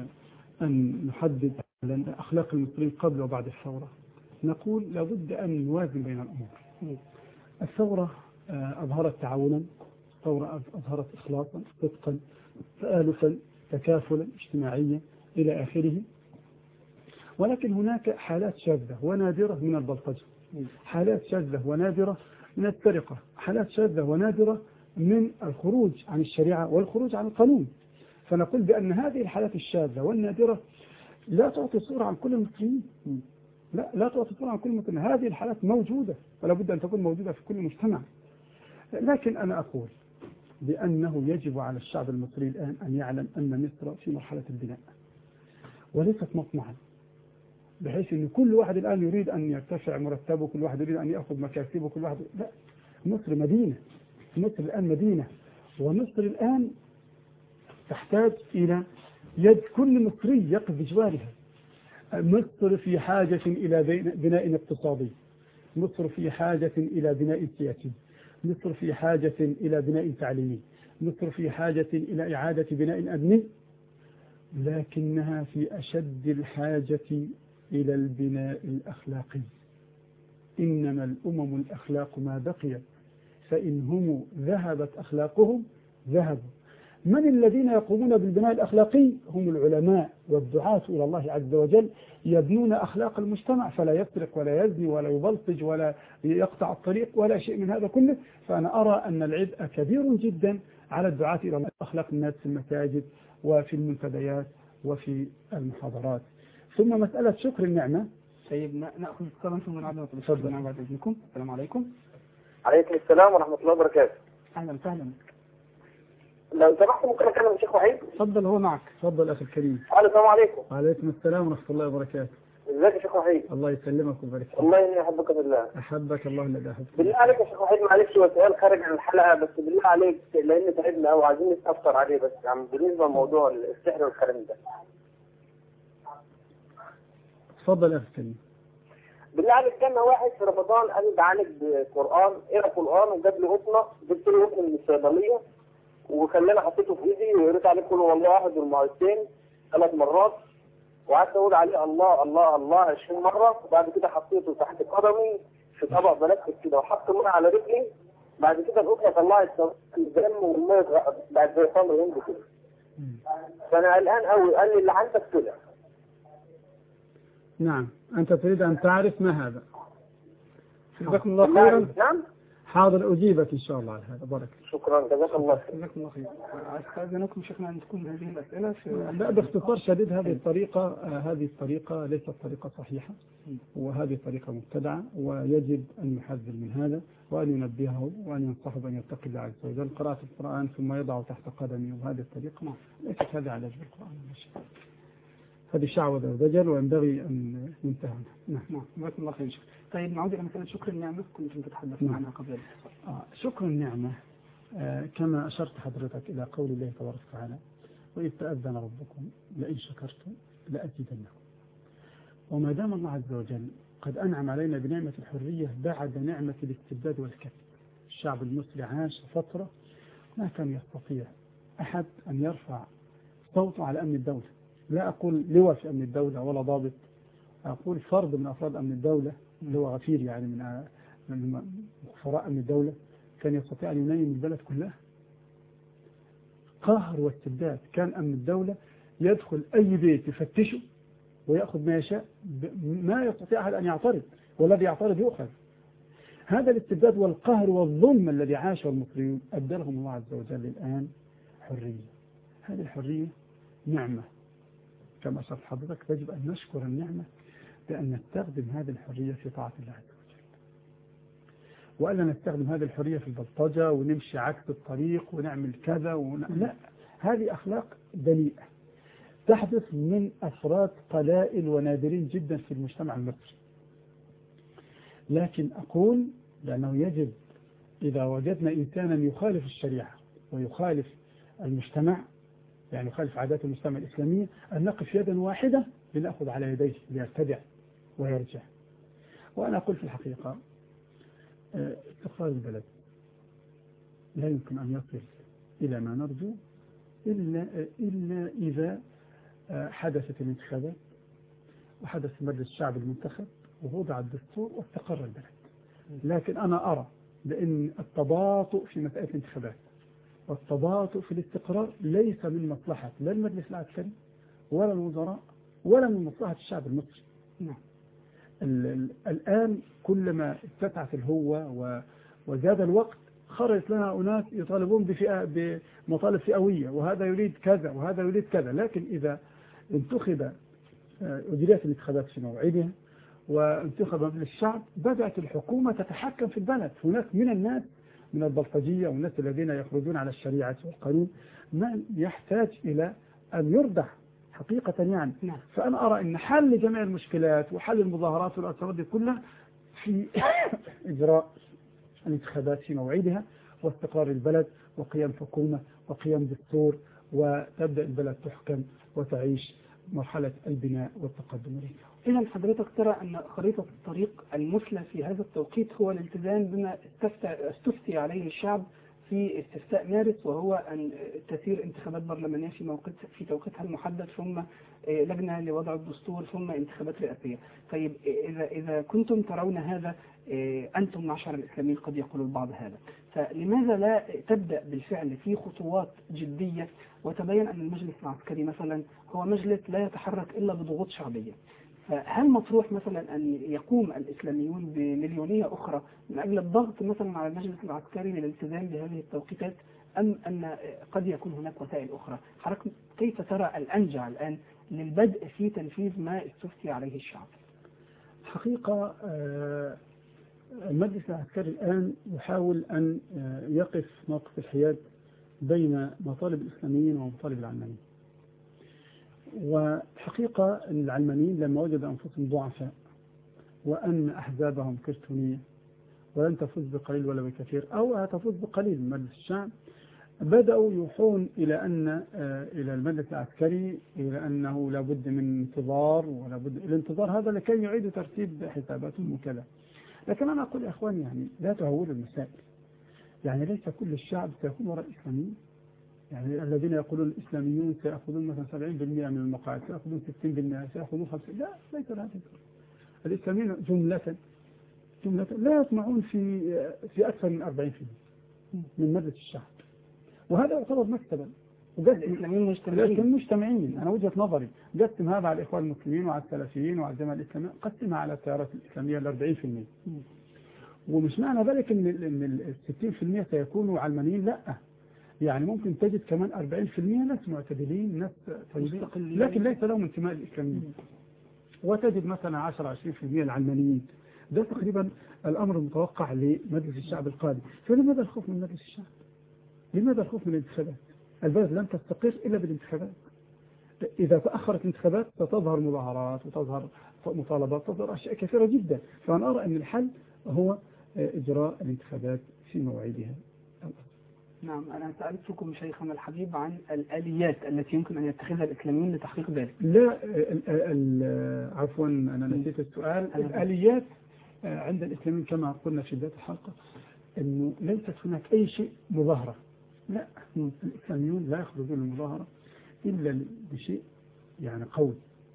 أن نحدد أخلاق المصريين قبل وبعد الثورة، نقول لابد أن نوازن بين الأمور. الثورة أظهرت تعاونا، الثورة أظهرت إخلاصا، صدقا، تآلفا، تكافلا اجتماعيا إلى آخره. ولكن هناك حالات شاذة ونادرة من البلطجة، حالات شاذة ونادرة من السرقة، حالات شاذة ونادرة من الخروج عن الشريعة والخروج عن القانون. فنقول بأن هذه الحالات الشاذة والنادرة لا تعطي صورة عن كل المصريين، لا تعطي صورة عن كل المصريين. هذه الحالات موجودة ولا بد أن تكون موجودة في كل مجتمع. لكن أنا أقول بأنه يجب على الشعب المصري الآن أن يعلم أن مصر في مرحلة البناء وليست مطمعا، بحيث أن كل واحد الآن يريد أن يرتفع مرتبه، كل واحد يريد أن يأخذ مكاسبه، كل واحد لا. مصر مدينة، مصر الآن مدينة، ومصر الآن تحتاج إلى يد كل مصري يقف بجوارها. مصر في حاجة إلى بناء اقتصادي، مصر في حاجة إلى بناء سياسي، مصر في حاجة إلى بناء تعليمي، مصر في حاجة إلى إعادة بناء أمني، لكنها في أشد الحاجة إلى البناء الأخلاقي. إنما الأمم الأخلاق ما بقيت، فإن هم ذهبت أخلاقهم ذهبوا. من الذين يقومون بالبناء الأخلاقي؟ هم العلماء والدعاة إلى الله عز وجل، يبنون أخلاق المجتمع، فلا يسرق ولا يزني ولا يبلطج ولا يقطع الطريق ولا شيء من هذا كله. فأنا أرى أن العبء كبير جدا على الدعاة إلى أخلاق الناس في المساجد وفي المنتديات وفي المحاضرات. ثم مسألة شكر النعمة. طيب نأخذ اتصالا ثم نعود بالشكر بعد إذنكم. السلام عليكم. عليكم السلام ورحمة الله وبركاته. أهلا وسهلا. لو سمحت ممكن أكلم الشيخ وحيد؟ تفضل، هو معك. تفضل أخي الكريم. السلام عليكم. وعليكم السلام ورحمة الله وبركاته. ازيك يا شيخ وحيد؟ الله يسلمك ويبارك فيك. والله إني أحبك بالله. أحبك الله الذي أحبك. بالله عليك يا شيخ وحيد، معلش هو سؤال خارج عن الحلقة، بس بالله عليك لأن تعبنا أو عايزين نستفسر عليه، بس يعني بالنسبة لموضوع السحر والكلام ده. تفضل أخي الكريم. بالله عليك جالنا واحد في رمضان قال لي بعالج بقرآن، اقرا قرآن، وجاب لي قطنة، جبت له قطن من الصيدلية وخلاني حطيته في ايدي وقريت عليه كل والله احد والمعوذتين 3 مرات، وقعدت اقول عليه الله الله الله 20 مرة، وبعد كده حطيته تحت قدمي في طبق بلاستيك كده وحط ميه على رجلي، بعد كده القطنة طلعت الدم والميه بعد زي خمر هند كده. فانا قلقان قوي، قال لي اللي عندك طلع. نعم، أنت تريد أن تعرف ما هذا. جزاكم الله خيرا. نعم. حاضر أجيبك إن شاء الله على هذا. بارك. شكرا، جزاك الله خير. جزاكم الله خير. أستاذنكم شيخنا أن تكون هذه الأسئلة لا، باختصار شديد هذه الطريقة ليست طريقة صحيحة، وهذه طريقة مبتدعة، ويجب أن يحذر من هذا وأن ينبهه وأن ينصحه بأن يتقي الله عز وجل. قراءة القرآن ثم يضع تحت قدمه، وهذه الطريقة ليست هذا علاج بالقرآن، هذه شعوذة ودجل وينبغي أن ينتهى عنها. نعم، جزاكم الله خير. شكرا. طيب نعود إلى مسألة شكر النعمة كنتم تتحدثون عنها قبل الاتصال. شكر النعمة كما أشرت حضرتك إلى قول الله تبارك وتعالى: وإذ تأذن ربكم لئن شكرتم لأزيدنكم. وما دام الله عز وجل قد أنعم علينا بنعمة الحرية بعد نعمة الاستبداد والكبت، الشعب المصري عاش فترة ما كان يستطيع أحد أن يرفع صوته على أمن الدولة. لا أقول لواء في أمن الدولة ولا ضابط، أقول فرد من أفراد أمن الدولة اللي هو غفير يعني من خفراء أمن الدولة كان يستطيع أن ينيم البلد كلها. قهر واستبداد. كان أمن الدولة يدخل أي بيت يفتشه ويأخذ ما يشاء، ما يستطيع أحد أن يعترض، والذي يعترض يؤخذ. هذا الاستبداد والقهر والظلم الذي عاشه المصريون أبدلهم الله عز وجل الآن حرية. هذه الحرية نعمة كما أشرت حضرتك، يجب أن نشكر النعمة بأن نستخدم هذه الحرية في طاعة الله عز وجل، وألا نستخدم هذه الحرية في البلطجة ونمشي عكس الطريق ونعمل كذا لا، هذه أخلاق دنيئة تحدث من أفراد قلائل ونادرين جدا في المجتمع المصري. لكن أقول لأنه يجب إذا وجدنا إنسانا يخالف الشريعة ويخالف المجتمع، يعني يخالف عادات المجتمع الإسلامية، أن نقف يدا واحدة لنأخذ على يديه ليرتدع ويرجع. وأنا أقول في الحقيقة استقرار البلد لا يمكن أن يصل إلى ما نرجو إلا إذا حدثت الانتخابات وحدث مجلس الشعب المنتخب ووضع الدستور واستقر البلد. لكن أنا أرى بأن التباطؤ في مسألة الانتخابات والتباطؤ في الاستقرار ليس من مصلحة لا المجلس العسكري ولا الوزراء ولا من مصلحة الشعب المصري. الآن كلما اتسعت الهوة وزاد الوقت خرجت لنا أناس يطالبون بمطالب فئوية، وهذا يريد كذا وهذا يريد كذا. لكن إذا انتخب أجريت الانتخابات في موعدها وانتخب مجلس الشعب بدأت الحكومة تتحكم في البلد. هناك من الناس من البلطجية والناس الذين يخرجون على الشريعة والقانون من يحتاج إلى أن يردع حقيقة يعني. فأنا أرى أن حل جميع المشكلات وحل المظاهرات والأسرار دي كلها في إجراء الانتخابات في موعدها واستقرار البلد وقيام حكومة وقيام دستور، وتبدأ البلد تحكم وتعيش مرحلة البناء والتقدم. إذا حضرتك ترى أن خريطة الطريق المثلى في هذا التوقيت هو الالتزام بما استفتي عليه الشعب في استفتاء مارس، وهو أن تسير انتخابات برلمانية في توقيتها المحدد، ثم لجنة لوضع الدستور، ثم انتخابات رئاسية. طيب إذا كنتم ترون هذا أنتم معشر الإسلاميين قد يقول البعض هذا، فلماذا لا تبدأ بالفعل في خطوات جدية وتبين أن المجلس العسكري مثلا هو مجلس لا يتحرك إلا بضغوط شعبية؟ فهل مطروح مثلا أن يقوم الإسلاميون بمليونية أخرى من أجل الضغط مثلا على المجلس العسكري للالتزام بهذه التوقيتات، أم أن قد يكون هناك وسائل أخرى؟ حضرتك كيف ترى الأنجع الآن للبدء في تنفيذ ما استفتي عليه الشعب؟ حقيقة المجلس العسكري الآن يحاول أن يقف موقف الحياد بين مطالب الإسلاميين ومطالب العلمانيين. وحقيقة العلمانيين لما وجدوا أنفسهم ضعفاء وأن أحزابهم كرتونية ولن تفوز بقليل ولا بكثير، أو هتفوز بقليل من مجلس الشعب، بدأوا يوحون إلى المجلس العسكري إلى أنه لابد من انتظار، ولابد الانتظار هذا لكي يعيدوا ترتيب حساباتهم وكذا. لكن أنا أقول يا إخواني يعني لا تهولوا المسائل، يعني ليس كل الشعب سيكون وراء الإسلاميين. يعني الذين يقولون الإسلاميون سيأخذون مثلا 70% من المقاعد، سيأخذون 60%، سيأخذون 50%، لا ليس هذا. الإسلاميين جملة لا يطمعون في أكثر من 40% من مجلس الشعب، وهذا يعتبر مكتبا. الإسلاميين مجتمعين. أنا وجهة نظري قسم هذا على الإخوان المسلمين وعلى السلفيين وعلى الجماعة الإسلامية، قسمها على التيارات الإسلامية ال 40%. ومش معنى ذلك إن 60% سيكونوا علمانيين، لا، يعني ممكن تجد كمان 40% ناس معتدلين، ناس طيبين، لكن ليس لهم انتماء للإسلاميين. وتجد مثلا 10-20% العلمانيين. ده تقريبا الأمر المتوقع لمجلس الشعب القادم. فلماذا الخوف من مجلس الشعب؟ لماذا الخوف من الانتخابات؟ البلد لن تستقر إلا بالانتخابات. إذا تأخرت الانتخابات ستظهر مظاهرات وتظهر مطالبات، تظهر أشياء كثيرة جدا. فأنا أرى أن الحل هو إجراء الانتخابات في موعدها. نعم، أنا سألتكم شيخنا الحبيب عن الآليات التي يمكن أن يتخذها الإسلاميون لتحقيق ذلك. لا، عفوا أنا نسيت السؤال. الآليات عند الإسلاميين كما قلنا في بداية الحلقة أنه ليست هناك أي شيء مظاهرة، لا، الإسلاميون لا يخرجون المظاهرة إلا بشيء يعني قوي.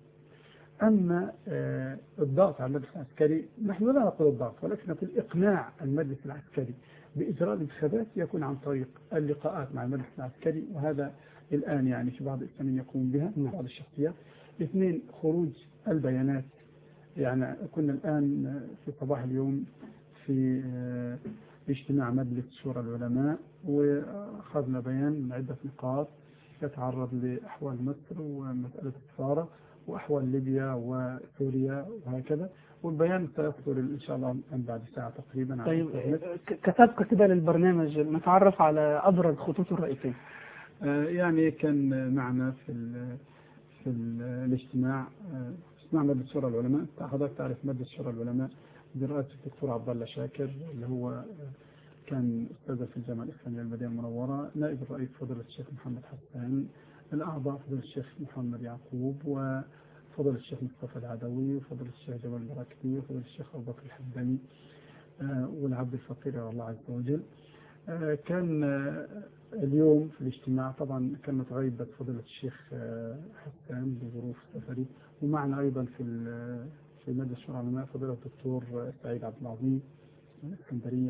أما الضغط على المجلس العسكري، نحن لا نقول الضغط، ولكن نقول إقناع المجلس العسكري بإجراء الانتخابات يكون عن طريق اللقاءات مع المجلس العسكري، وهذا الآن يعني في بعض الإسلاميين يقومون بها بعض الشخصيات. 2 خروج البيانات. يعني كنا الآن في صباح اليوم في اجتماع مجلس شورى العلماء، وأخذنا بيان من عدة نقاط يتعرض لأحوال مصر ومسألة السفارة وأحوال ليبيا وسوريا وهكذا، والبيان سيصدر إن شاء الله بعد ساعة تقريبا. طيب، كسابقة كده للبرنامج نتعرف على أبرز خطوط الرئيسين. يعني كان معنا في الاجتماع مجلس شورى العلماء. حضرتك تعرف مجلس شورى العلماء برئاسة الدكتور عبد الله شاكر، اللي هو كان أستاذ في الجامعة الإسلامية المدينة المنورة، نائب الرئيس فضيلة الشيخ محمد حسان، الأعضاء فضيلة الشيخ محمد يعقوب، وفضيلة الشيخ مصطفى العدوي، وفضيلة الشيخ جمال البراكتي، وفضيلة الشيخ أبو بكر الحمداني، والعبد الفقير إلى الله عز وجل. كان اليوم في الاجتماع طبعا كانت غيبة فضيلة الشيخ حسان بظروف سفري، ومعنا أيضا في مجلس شورى العلماء فضيلة الدكتور سعيد عبد العظيم من الإسكندرية.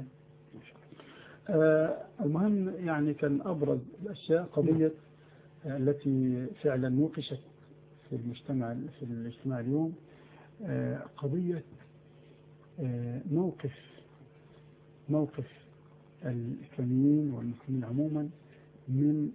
المهم يعني كان أبرز الأشياء قضية التي فعلا نوقشت في الاجتماع اليوم، قضية موقف الإسلاميين والمسلمين عموما من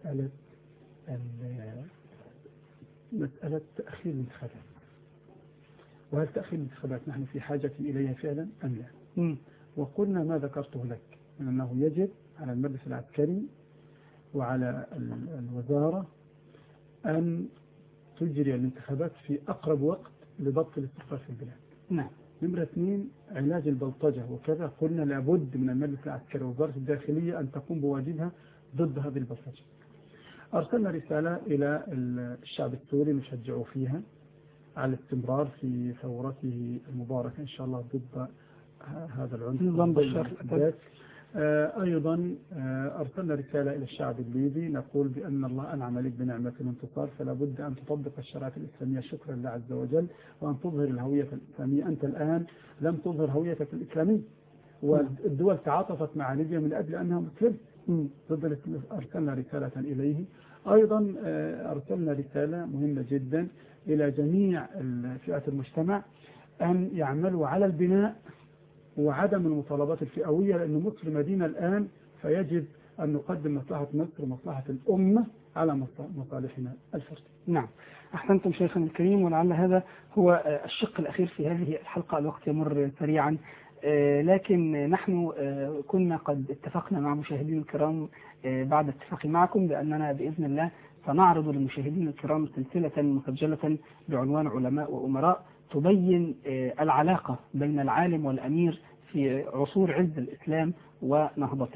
مسألة تأخير الانتخابات. وهل تأخير الانتخابات نحن في حاجة إليها فعلا أم لا؟ وقلنا ما ذكرته لك من أنه يجب على المجلس العسكري وعلى الوزارة أن تجري الانتخابات في أقرب وقت لضبط الاستقرار في البلاد. نعم. نمرة 2 علاج البلطجة، وكذا قلنا لابد من المجلس العسكري ووزارة الداخلية أن تقوم بواجبها ضد هذه البلطجة. أرسلنا رسالة إلى الشعب السوري نشجعه فيها على الاستمرار في ثورته المباركة إن شاء الله ضد هذا العنف. أيضا أرسلنا رسالة إلى الشعب الليبي نقول بأن الله أنعم عليك بنعمة الانتصار، فلا بد أن تطبق الشرائع الإسلامية شكرا لله عز وجل، وأن تظهر الهوية الإسلامية. أنت الآن لم تظهر هويتك الإسلامية، والدول تعاطفت مع ليبيا من أجل أنها مسلمة. أرسلنا رسالة إليه. أيضا أرسلنا رسالة مهمة جدا إلى جميع فئات المجتمع أن يعملوا على البناء وعدم المطالبات الفئوية، لأن مصر مدينة الآن، فيجب أن نقدم مصلحة مصر ومصلحة الأمة على مصالحنا الفردية. نعم، أحسنتم شيخنا الكريم، ولعل هذا هو الشق الأخير في هذه الحلقة. الوقت يمر سريعا، لكن نحن كنا قد اتفقنا مع مشاهدين الكرام بعد اتفاقي معكم بأننا بإذن الله سنعرض للمشاهدين الكرام سلسلة مسجلة بعنوان علماء وأمراء تبين العلاقة بين العالم والأمير في عصور عز الإسلام ونهضته.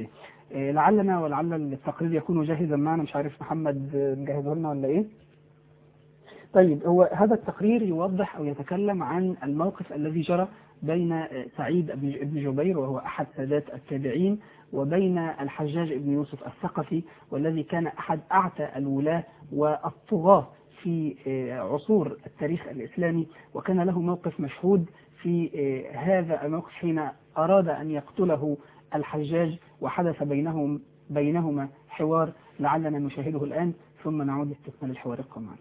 لعلنا ولعل التقرير يكون جاهزا معنا، مش عارف محمد مجهزه لنا ولا ايه. طيب، هو هذا التقرير يوضح أو يتكلم عن الموقف الذي جرى بين سعيد بن جبير وهو أحد سادات التابعين وبين الحجاج بن يوسف الثقفي، والذي كان أحد أعتى الولاة والطغاة في عصور التاريخ الإسلامي، وكان له موقف مشهود في هذا الموقف حين أراد أن يقتله الحجاج، وحدث بينهما حوار لعلنا نشاهده الآن ثم نعود لاستكمال الحوار. ابقوا معنا.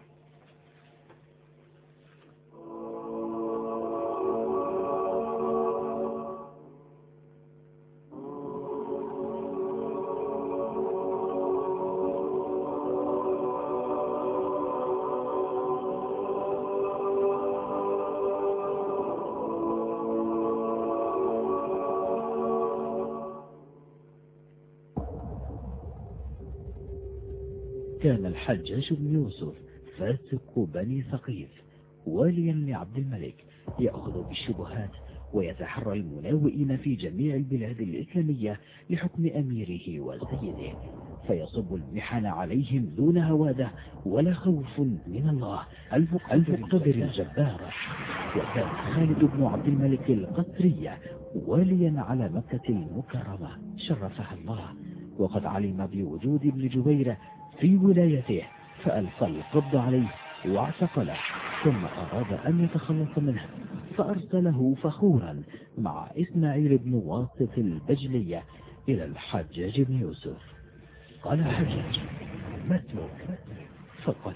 كان الحجاج بن يوسف فاسق بني ثقيف واليا لعبد الملك، يأخذ بالشبهات ويتحرى المناوئين في جميع البلاد الإسلامية لحكم أميره وسيده، فيصب المحن عليهم دون هواده ولا خوف من الله المقتدر الجبار. وكان خالد بن عبد الملك القسري واليا على مكة المكرمة شرفها الله، وقد علم بوجود ابن جبير في ولايته، فألقى القبض عليه واعتقله، ثم أراد أن يتخلص منه فأرسله فخورا مع إسماعيل بن واسط البجلية إلى الحجاج بن يوسف. قال الحجاج: ما اسمك؟ فقال: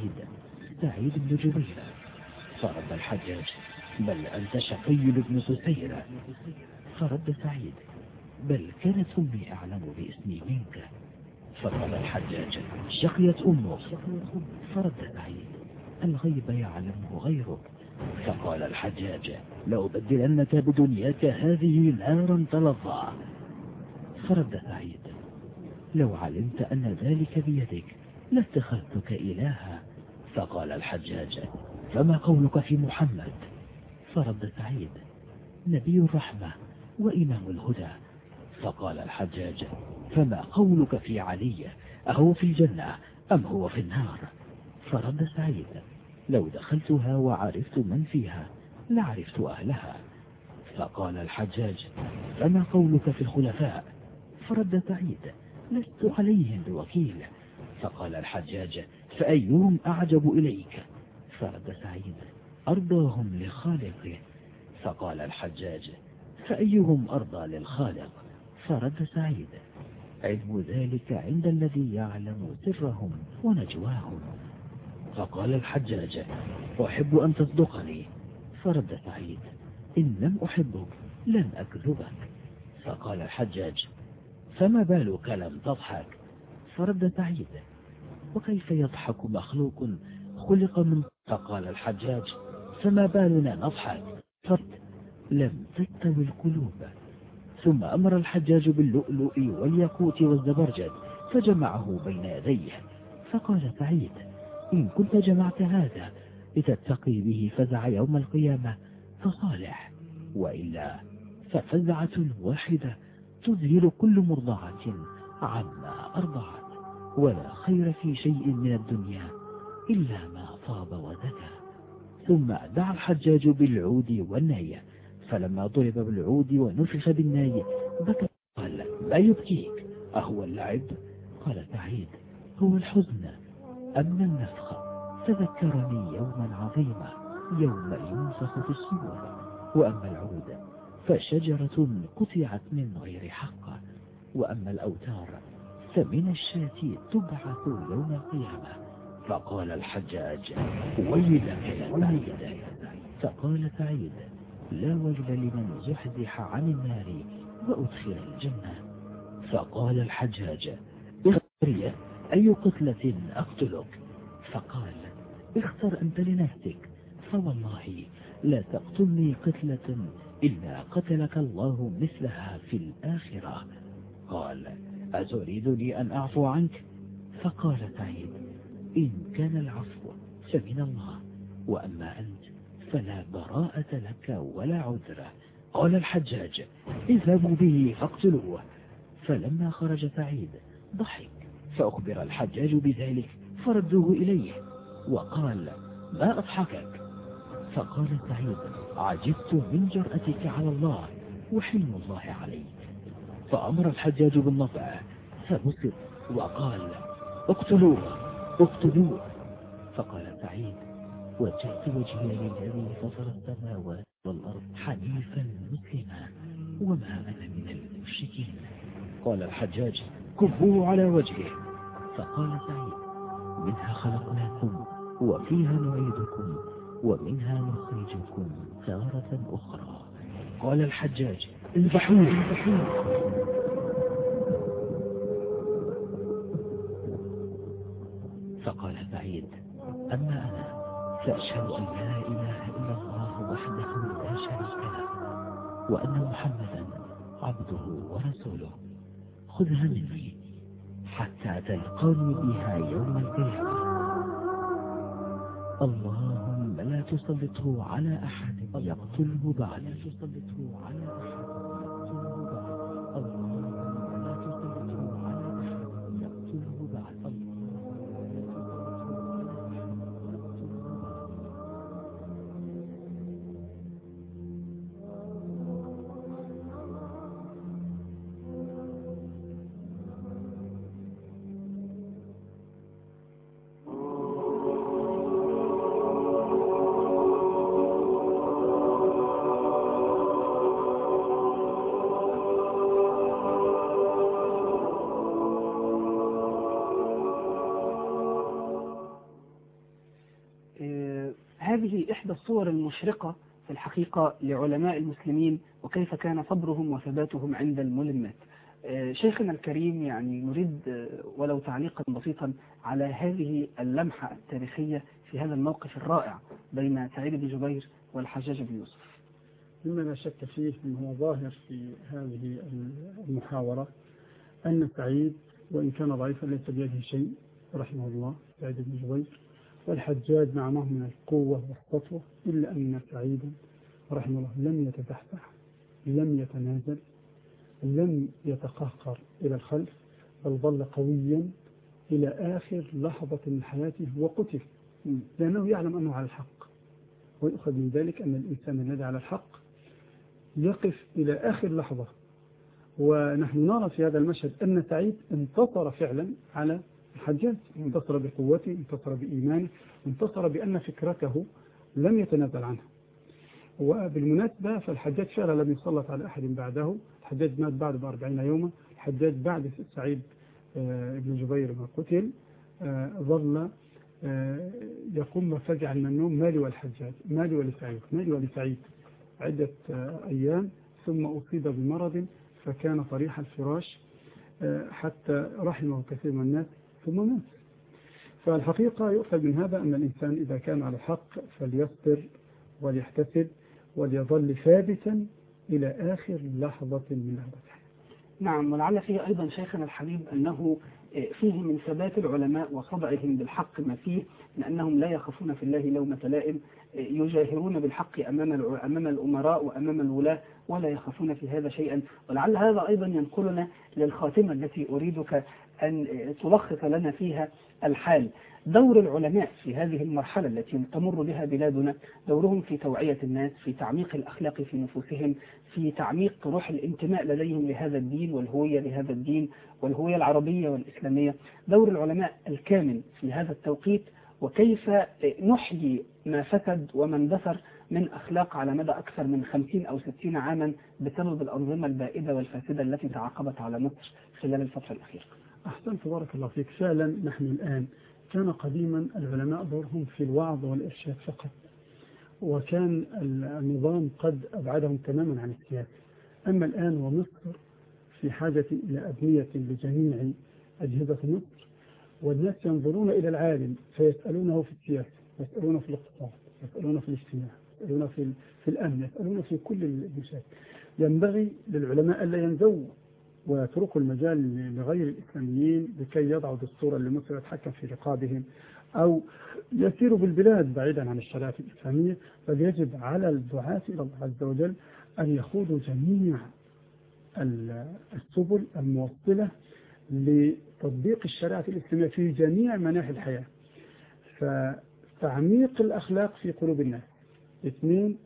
سعيد بن جبير. فرد الحجاج: بل أنت شقي بن سسير. فرد سعيد: بل كانت أمي أعلم باسمي منك. فقال الحجاج: شقيت أمك. فرد سعيد: الغيب يعلمه غيرك. فقال الحجاج: لأبدلنك بدنياك هذه نارا تلظى. فرد سعيد: لو علمت أن ذلك بيدك لاتخذتك إلها. فقال الحجاج: فما قولك في محمد؟ فرد سعيد: نبي الرحمة وإمام الهدى. فقال الحجاج: فما قولك في علي؟ أهو في الجنة أم هو في النار؟ فرد سعيد: لو دخلتها وعرفت من فيها لعرفت أهلها. فقال الحجاج: فما قولك في الخلفاء؟ فرد سعيد: لست عليهم بوكيل. فقال الحجاج: فأيهم أعجب إليك؟ فرد سعيد: أرضاهم لخالقه. فقال الحجاج: فأيهم أرضى للخالق؟ فرد سعيد: علم ذلك عند الذي يعلم سرهم ونجواهم. فقال الحجاج: أحب أن تصدقني. فرد سعيد: إن لم أحبك لن أكذبك. فقال الحجاج: فما بالك لم تضحك؟ فرد سعيد: وكيف يضحك مخلوق خلق من؟ فقال الحجاج: فما بالنا نضحك؟ فرد: لم تستوي القلوب. ثم أمر الحجاج باللؤلؤ والياقوت والزبرجد فجمعه بين يديه. فقال سعيد: إن كنت جمعت هذا لتتقي به فزع يوم القيامة فصالح، وإلا ففزعة واحدة تذهل كل مرضعة عما أرضعت، ولا خير في شيء من الدنيا إلا ما طاب وزكى. ثم دعا الحجاج بالعود والناي، فلما ضرب بالعود ونفخ بالناي بكى. قال: ما يبكيك؟ أهو اللعب؟ قال سعيد: هو الحزن. أما النفخ فذكرني يوما عظيما يوم ينفخ في الصور. وأما العود فشجرة قطعت من غير حق. وأما الأوتار فمن الشاة تبعث يوم القيامة. فقال الحجاج: ويلك يا سعيد. فقال سعيد: لا ويل لمن زحزح عن النار وأدخل الجنة. فقال الحجاج: اختر أي قتلة أقتلك؟ فقال: اختر أنت لنفسك، فوالله لا تقتلني قتلة إلا قتلك الله مثلها في الآخرة. قال: أتريدني أن أعفو عنك؟ فقال سعيد: إن كان العفو فمن الله، وأما أنت فلا براءة لك ولا عذر. قال الحجاج: اذهبوا به فاقتلوه. فلما خرج سعيد ضحك، فأخبر الحجاج بذلك فردوه إليه وقال: ما أضحكك؟ فقال سعيد: عجبت من جرأتك على الله وحلم الله عليك. فأمر الحجاج بالنطع فبسط وقال: اقتلوه اقتلوه. فقال سعيد: وجهت وجهي للذي فطر السماوات والأرض حنيفا مسلما وما أنا من المشركين. قال الحجاج: كبوه على وجهه. فقال سعيد: منها خلقناكم وفيها نعيدكم ومنها نخرجكم تارة أخرى. قال الحجاج: اذبحوه اذبحوه. فقال سعيد: أما أنا فأشهد أن لا إله إلا الله وحده لا شريك له وأن محمدا عبده ورسوله. خذها مني حتى تلقاني بها يوم القيامة. اللهم لا تسلطه على أحد يقتله بعد. اللهم لا تسلطه على أحد يقتله بعد. هذه إحدى الصور المشرقة في الحقيقة لعلماء المسلمين وكيف كان صبرهم وثباتهم عند الملمات. شيخنا الكريم، يعني نريد ولو تعليقا بسيطا على هذه اللمحة التاريخية في هذا الموقف الرائع بين سعيد بن جبير والحجاج بن يوسف. مما لا شك فيه أنه ظاهر في هذه المحاورة أن سعيد وإن كان ضعيفا ليس بيده شيء رحمه الله سعيد بن جبير، والحجاج معه من القوة والسطوة، إلا أن سعيدا رحمه الله لم يتزحزح، لم يتنازل، لم يتقهقر إلى الخلف، بل ظل قويا إلى آخر لحظة من حياته وقتل، لأنه يعلم أنه على الحق. ويؤخذ من ذلك أن الإنسان الذي على الحق يقف إلى آخر لحظة. ونحن نرى في هذا المشهد أن سعيد انتصر فعلا على الحجاج، انتصر بقوته، انتصر بإيمانه، انتصر بأن فكرته لم يتنازل عنها. وبالمناسبة فالحجاج فعلا لم يسلط على أحد بعده، الحجاج مات بعد ب40 يوما. الحجاج بعد سعيد بن جبير ما قتل ظل يقوم فجعا من النوم: مالي والحجاج، مالي ولسعيد، مالي ولسعيد، عدة أيام، ثم أصيب بمرض فكان طريح الفراش حتى رحمه كثير من الناس ثم مات. فالحقيقة يؤخذ من هذا أن الإنسان إذا كان على الحق فليصبر وليحتسب وليظل ثابتا إلى آخر لحظة من لحظته. نعم، ولعل فيه أيضا شيخنا الحبيب أنه فيه من ثبات العلماء وصدعهم بالحق ما فيه، لأنهم لا يخافون في الله لومة لائم، يجاهرون بالحق أمام الأمراء وأمام الولاة ولا يخافون في هذا شيئا. ولعل هذا أيضا ينقلنا للخاتمة التي أريدك أن تلخص لنا فيها الحال. دور العلماء في هذه المرحلة التي تمر بها بلادنا، دورهم في توعية الناس، في تعميق الأخلاق في نفوسهم، في تعميق روح الانتماء لديهم لهذا الدين والهوية لهذا الدين والهوية العربية والإسلامية. دور العلماء الكامل في هذا التوقيت، وكيف نحيي ما فسد وما اندثر من أخلاق على مدى أكثر من 50 أو 60 عاما بسبب الأنظمة البائدة والفاسدة التي تعاقبت على مصر خلال الفترة الأخيرة. أحسنت، بارك الله فيك. فعلا نحن الآن، كان قديما العلماء دورهم في الوعظ والإرشاد فقط، وكان النظام قد أبعدهم تماما عن السياسة. أما الآن ومصر في حاجة إلى أبنية لجميع أجهزة مصر، والناس ينظرون إلى العالم فيسألونه في السياسة، يسألونه في الاقتصاد، يسألونه في الاجتماع، يسألونه في الأمن، يسألونه في كل المشاكل. ينبغي للعلماء ألا ينزوا ويتركوا المجال لغير الإسلاميين لكي يضعوا دستورا لمصر يتحكم في رقابهم أو يسيروا بالبلاد بعيدا عن الشريعة الإسلامية. بل يجب على الدعاة إلى الله عز وجل أن يخوضوا جميع السبل الموصلة لتطبيق الشريعة الإسلامية في جميع مناحي الحياة. فتعميق الأخلاق في قلوب الناس. 2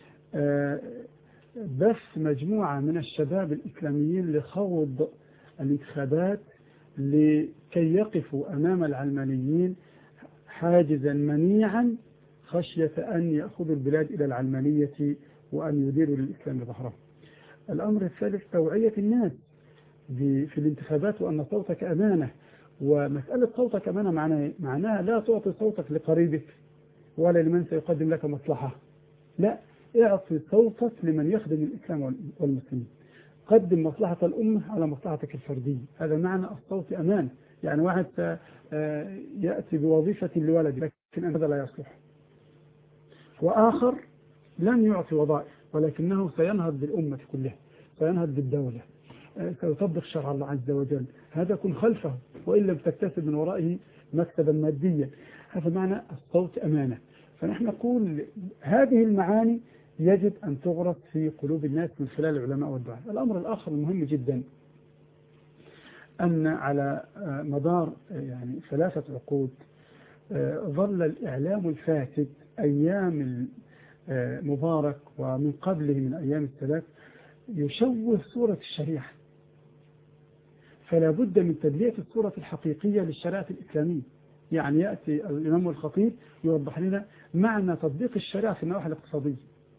بث مجموعة من الشباب الإسلاميين لخوض الانتخابات لكي يقفوا أمام العلمانيين حاجزا منيعا خشية أن يأخذوا البلاد إلى العلمانية وأن يديروا للإسلام ظهرهم. الأمر الثالث توعية الناس في الانتخابات وأن صوتك أمانة. ومسألة صوتك أمانة معناها لا تعطي صوتك لقريبك ولا لمن سيقدم لك مصلحة، لا، اعطي صوتك لمن يخدم الإسلام والمسلمين. قدم مصلحة الأمة على مصلحتك الفردية. هذا معنى الصوت أمانة. يعني واحد يأتي بوظيفة لولده لكن هذا لا يصلح، وآخر لن يعطي وظائف ولكنه سينهض بالأمة كلها، سينهض بالدولة، سيطبق شرع الله عز وجل، هذا كن خلفه وإن لم تكتسب من ورائه مكسبا ماديا. هذا معنى الصوت أمانة. فنحن نقول هذه المعاني يجب أن تغرس في قلوب الناس من خلال العلماء والدعاة. الأمر الآخر المهم جدا أن على مدار 3 عقود ظل الإعلام الفاسد أيام مبارك ومن قبله من أيام السلف يشوه صورة الشريعة. فلا بد من تدلية الصورة الحقيقية للشريعة الإسلامية. يعني يأتي الإمام الخطيب يوضح لنا معنى تطبيق الشريعة في النواحي الاقتصادية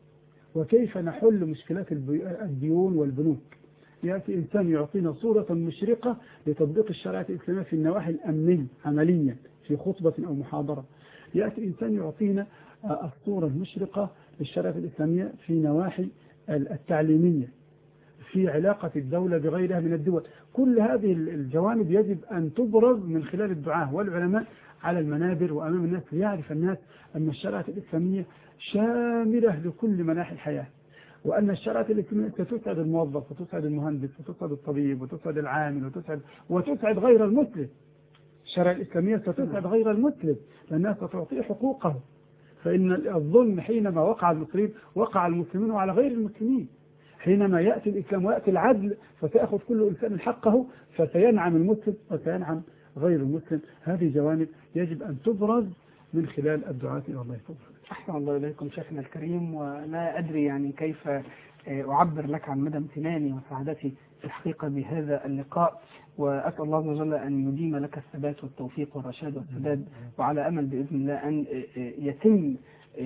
وكيف نحل مشكلات الديون والبنوك. يأتي إنسان يعطينا صورة مشرقة لتطبيق الشريعة الإسلامية في النواحي الأمنية عمليا في خطبة أو محاضرة. يأتي إنسان يعطينا الصورة المشرقة للشريعة الإسلامية في نواحي التعليمية، في علاقة الدولة بغيرها من الدول. كل هذه الجوانب يجب أن تبرز من خلال الدعاة والعلماء على المنابر وأمام الناس، ليعرف الناس أن الشريعة الإسلامية شاملة لكل مناحي الحياة، وأن الشريعة الإسلامية ستسعد الموظف وتسعد المهندس وتسعد الطبيب وتسعد العامل وتسعد غير المسلم. الشريعة الإسلامية ستسعد غير المسلم لأنها ستعطيه حقوقه. فإن الظلم حينما وقع المسلمين وقع المسلمين وعلى غير المسلمين. حينما يأتي الإسلام ويأتي العدل فسيأخذ كل إنسان حقه، فسينعم المسلم وسينعم غير المسلم. هذه جوانب يجب أن تبرز من خلال الدعاة إلى الله. أحسن الله إليكم شيخنا الكريم، ولا أدري كيف أعبر لك عن مدى امتناني وسعادتي في الحقيقة بهذا اللقاء، وأسأل الله عز وجل أن يديم لك الثبات والتوفيق والرشاد والسداد، وعلى أمل بإذن الله أن يتم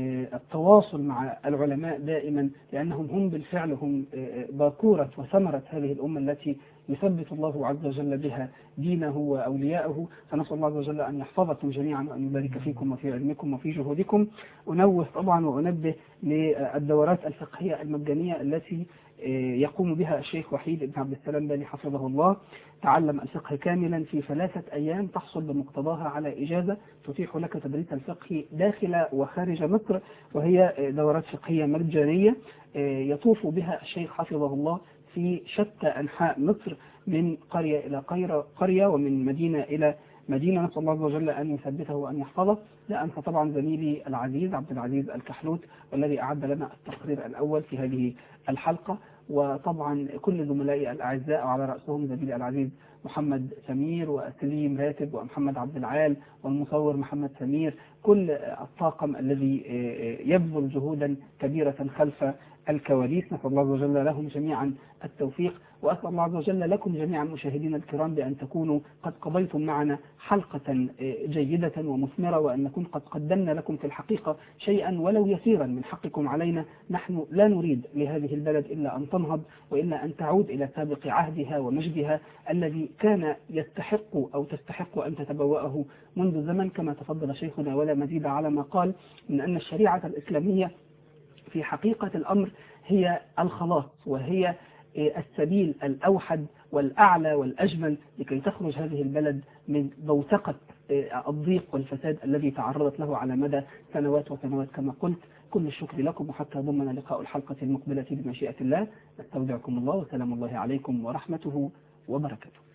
التواصل مع العلماء دائما، لأنهم هم بالفعل هم باكورة وثمرة هذه الأمة التي يثبت الله عز وجل بها دينه وأولياءه. فنسأل الله عز وجل أن يحفظكم جميعا وأن يبارك فيكم وفي علمكم وفي جهودكم. أنوه طبعا وأنبه للدورات الفقهية المجانية التي يقوم بها الشيخ وحيد بن عبد السلام بالي حفظه الله. تعلم الفقه كاملا في 3 أيام، تحصل بمقتضاها على إجازة تتيح لك تدريس الفقه داخل وخارج مصر، وهي دورات فقهية مجانية يطوف بها الشيخ حفظه الله في شتى أنحاء مصر، من قرية إلى قرية ومن مدينة إلى مدينة. نسأل الله عز وجل أن يثبته وأن يحفظه. لا أنسى طبعا زميلي العزيز عبد العزيز الكحلوت والذي أعد لنا التقرير الأول في هذه الحلقة، وطبعا كل زملائي الأعزاء وعلى رأسهم زميلي العزيز محمد سمير وسليم راتب ومحمد عبد العال والمصور محمد سمير، كل الطاقم الذي يبذل جهودا كبيرة خلف الكواليس. نسأل الله عز وجل لهم جميعا التوفيق، وأسأل الله عز وجل لكم جميعا مشاهدينا الكرام بأن تكونوا قد قضيتم معنا حلقة جيدة ومثمرة، وأن نكون قد قدمنا لكم في الحقيقة شيئا ولو يسيرا من حقكم علينا. نحن لا نريد لهذه البلد إلا أن تنهض، وإلا أن تعود إلى سابق عهدها ومجدها الذي كان يستحق أو تستحق أن تتبوأه منذ زمن، كما تفضل شيخنا ولا مزيد على ما قال من أن الشريعة الإسلامية في حقيقة الأمر هي الخلاص، وهي السبيل الأوحد والأعلى والأجمل لكي تخرج هذه البلد من بوتقة الضيق والفساد الذي تعرضت له على مدى سنوات وسنوات. كما قلت، كل الشكر لكم، وحتى ضمن لقاء الحلقة المقبلة بمشيئة الله. نستودعكم الله، وسلام الله عليكم ورحمته وبركاته.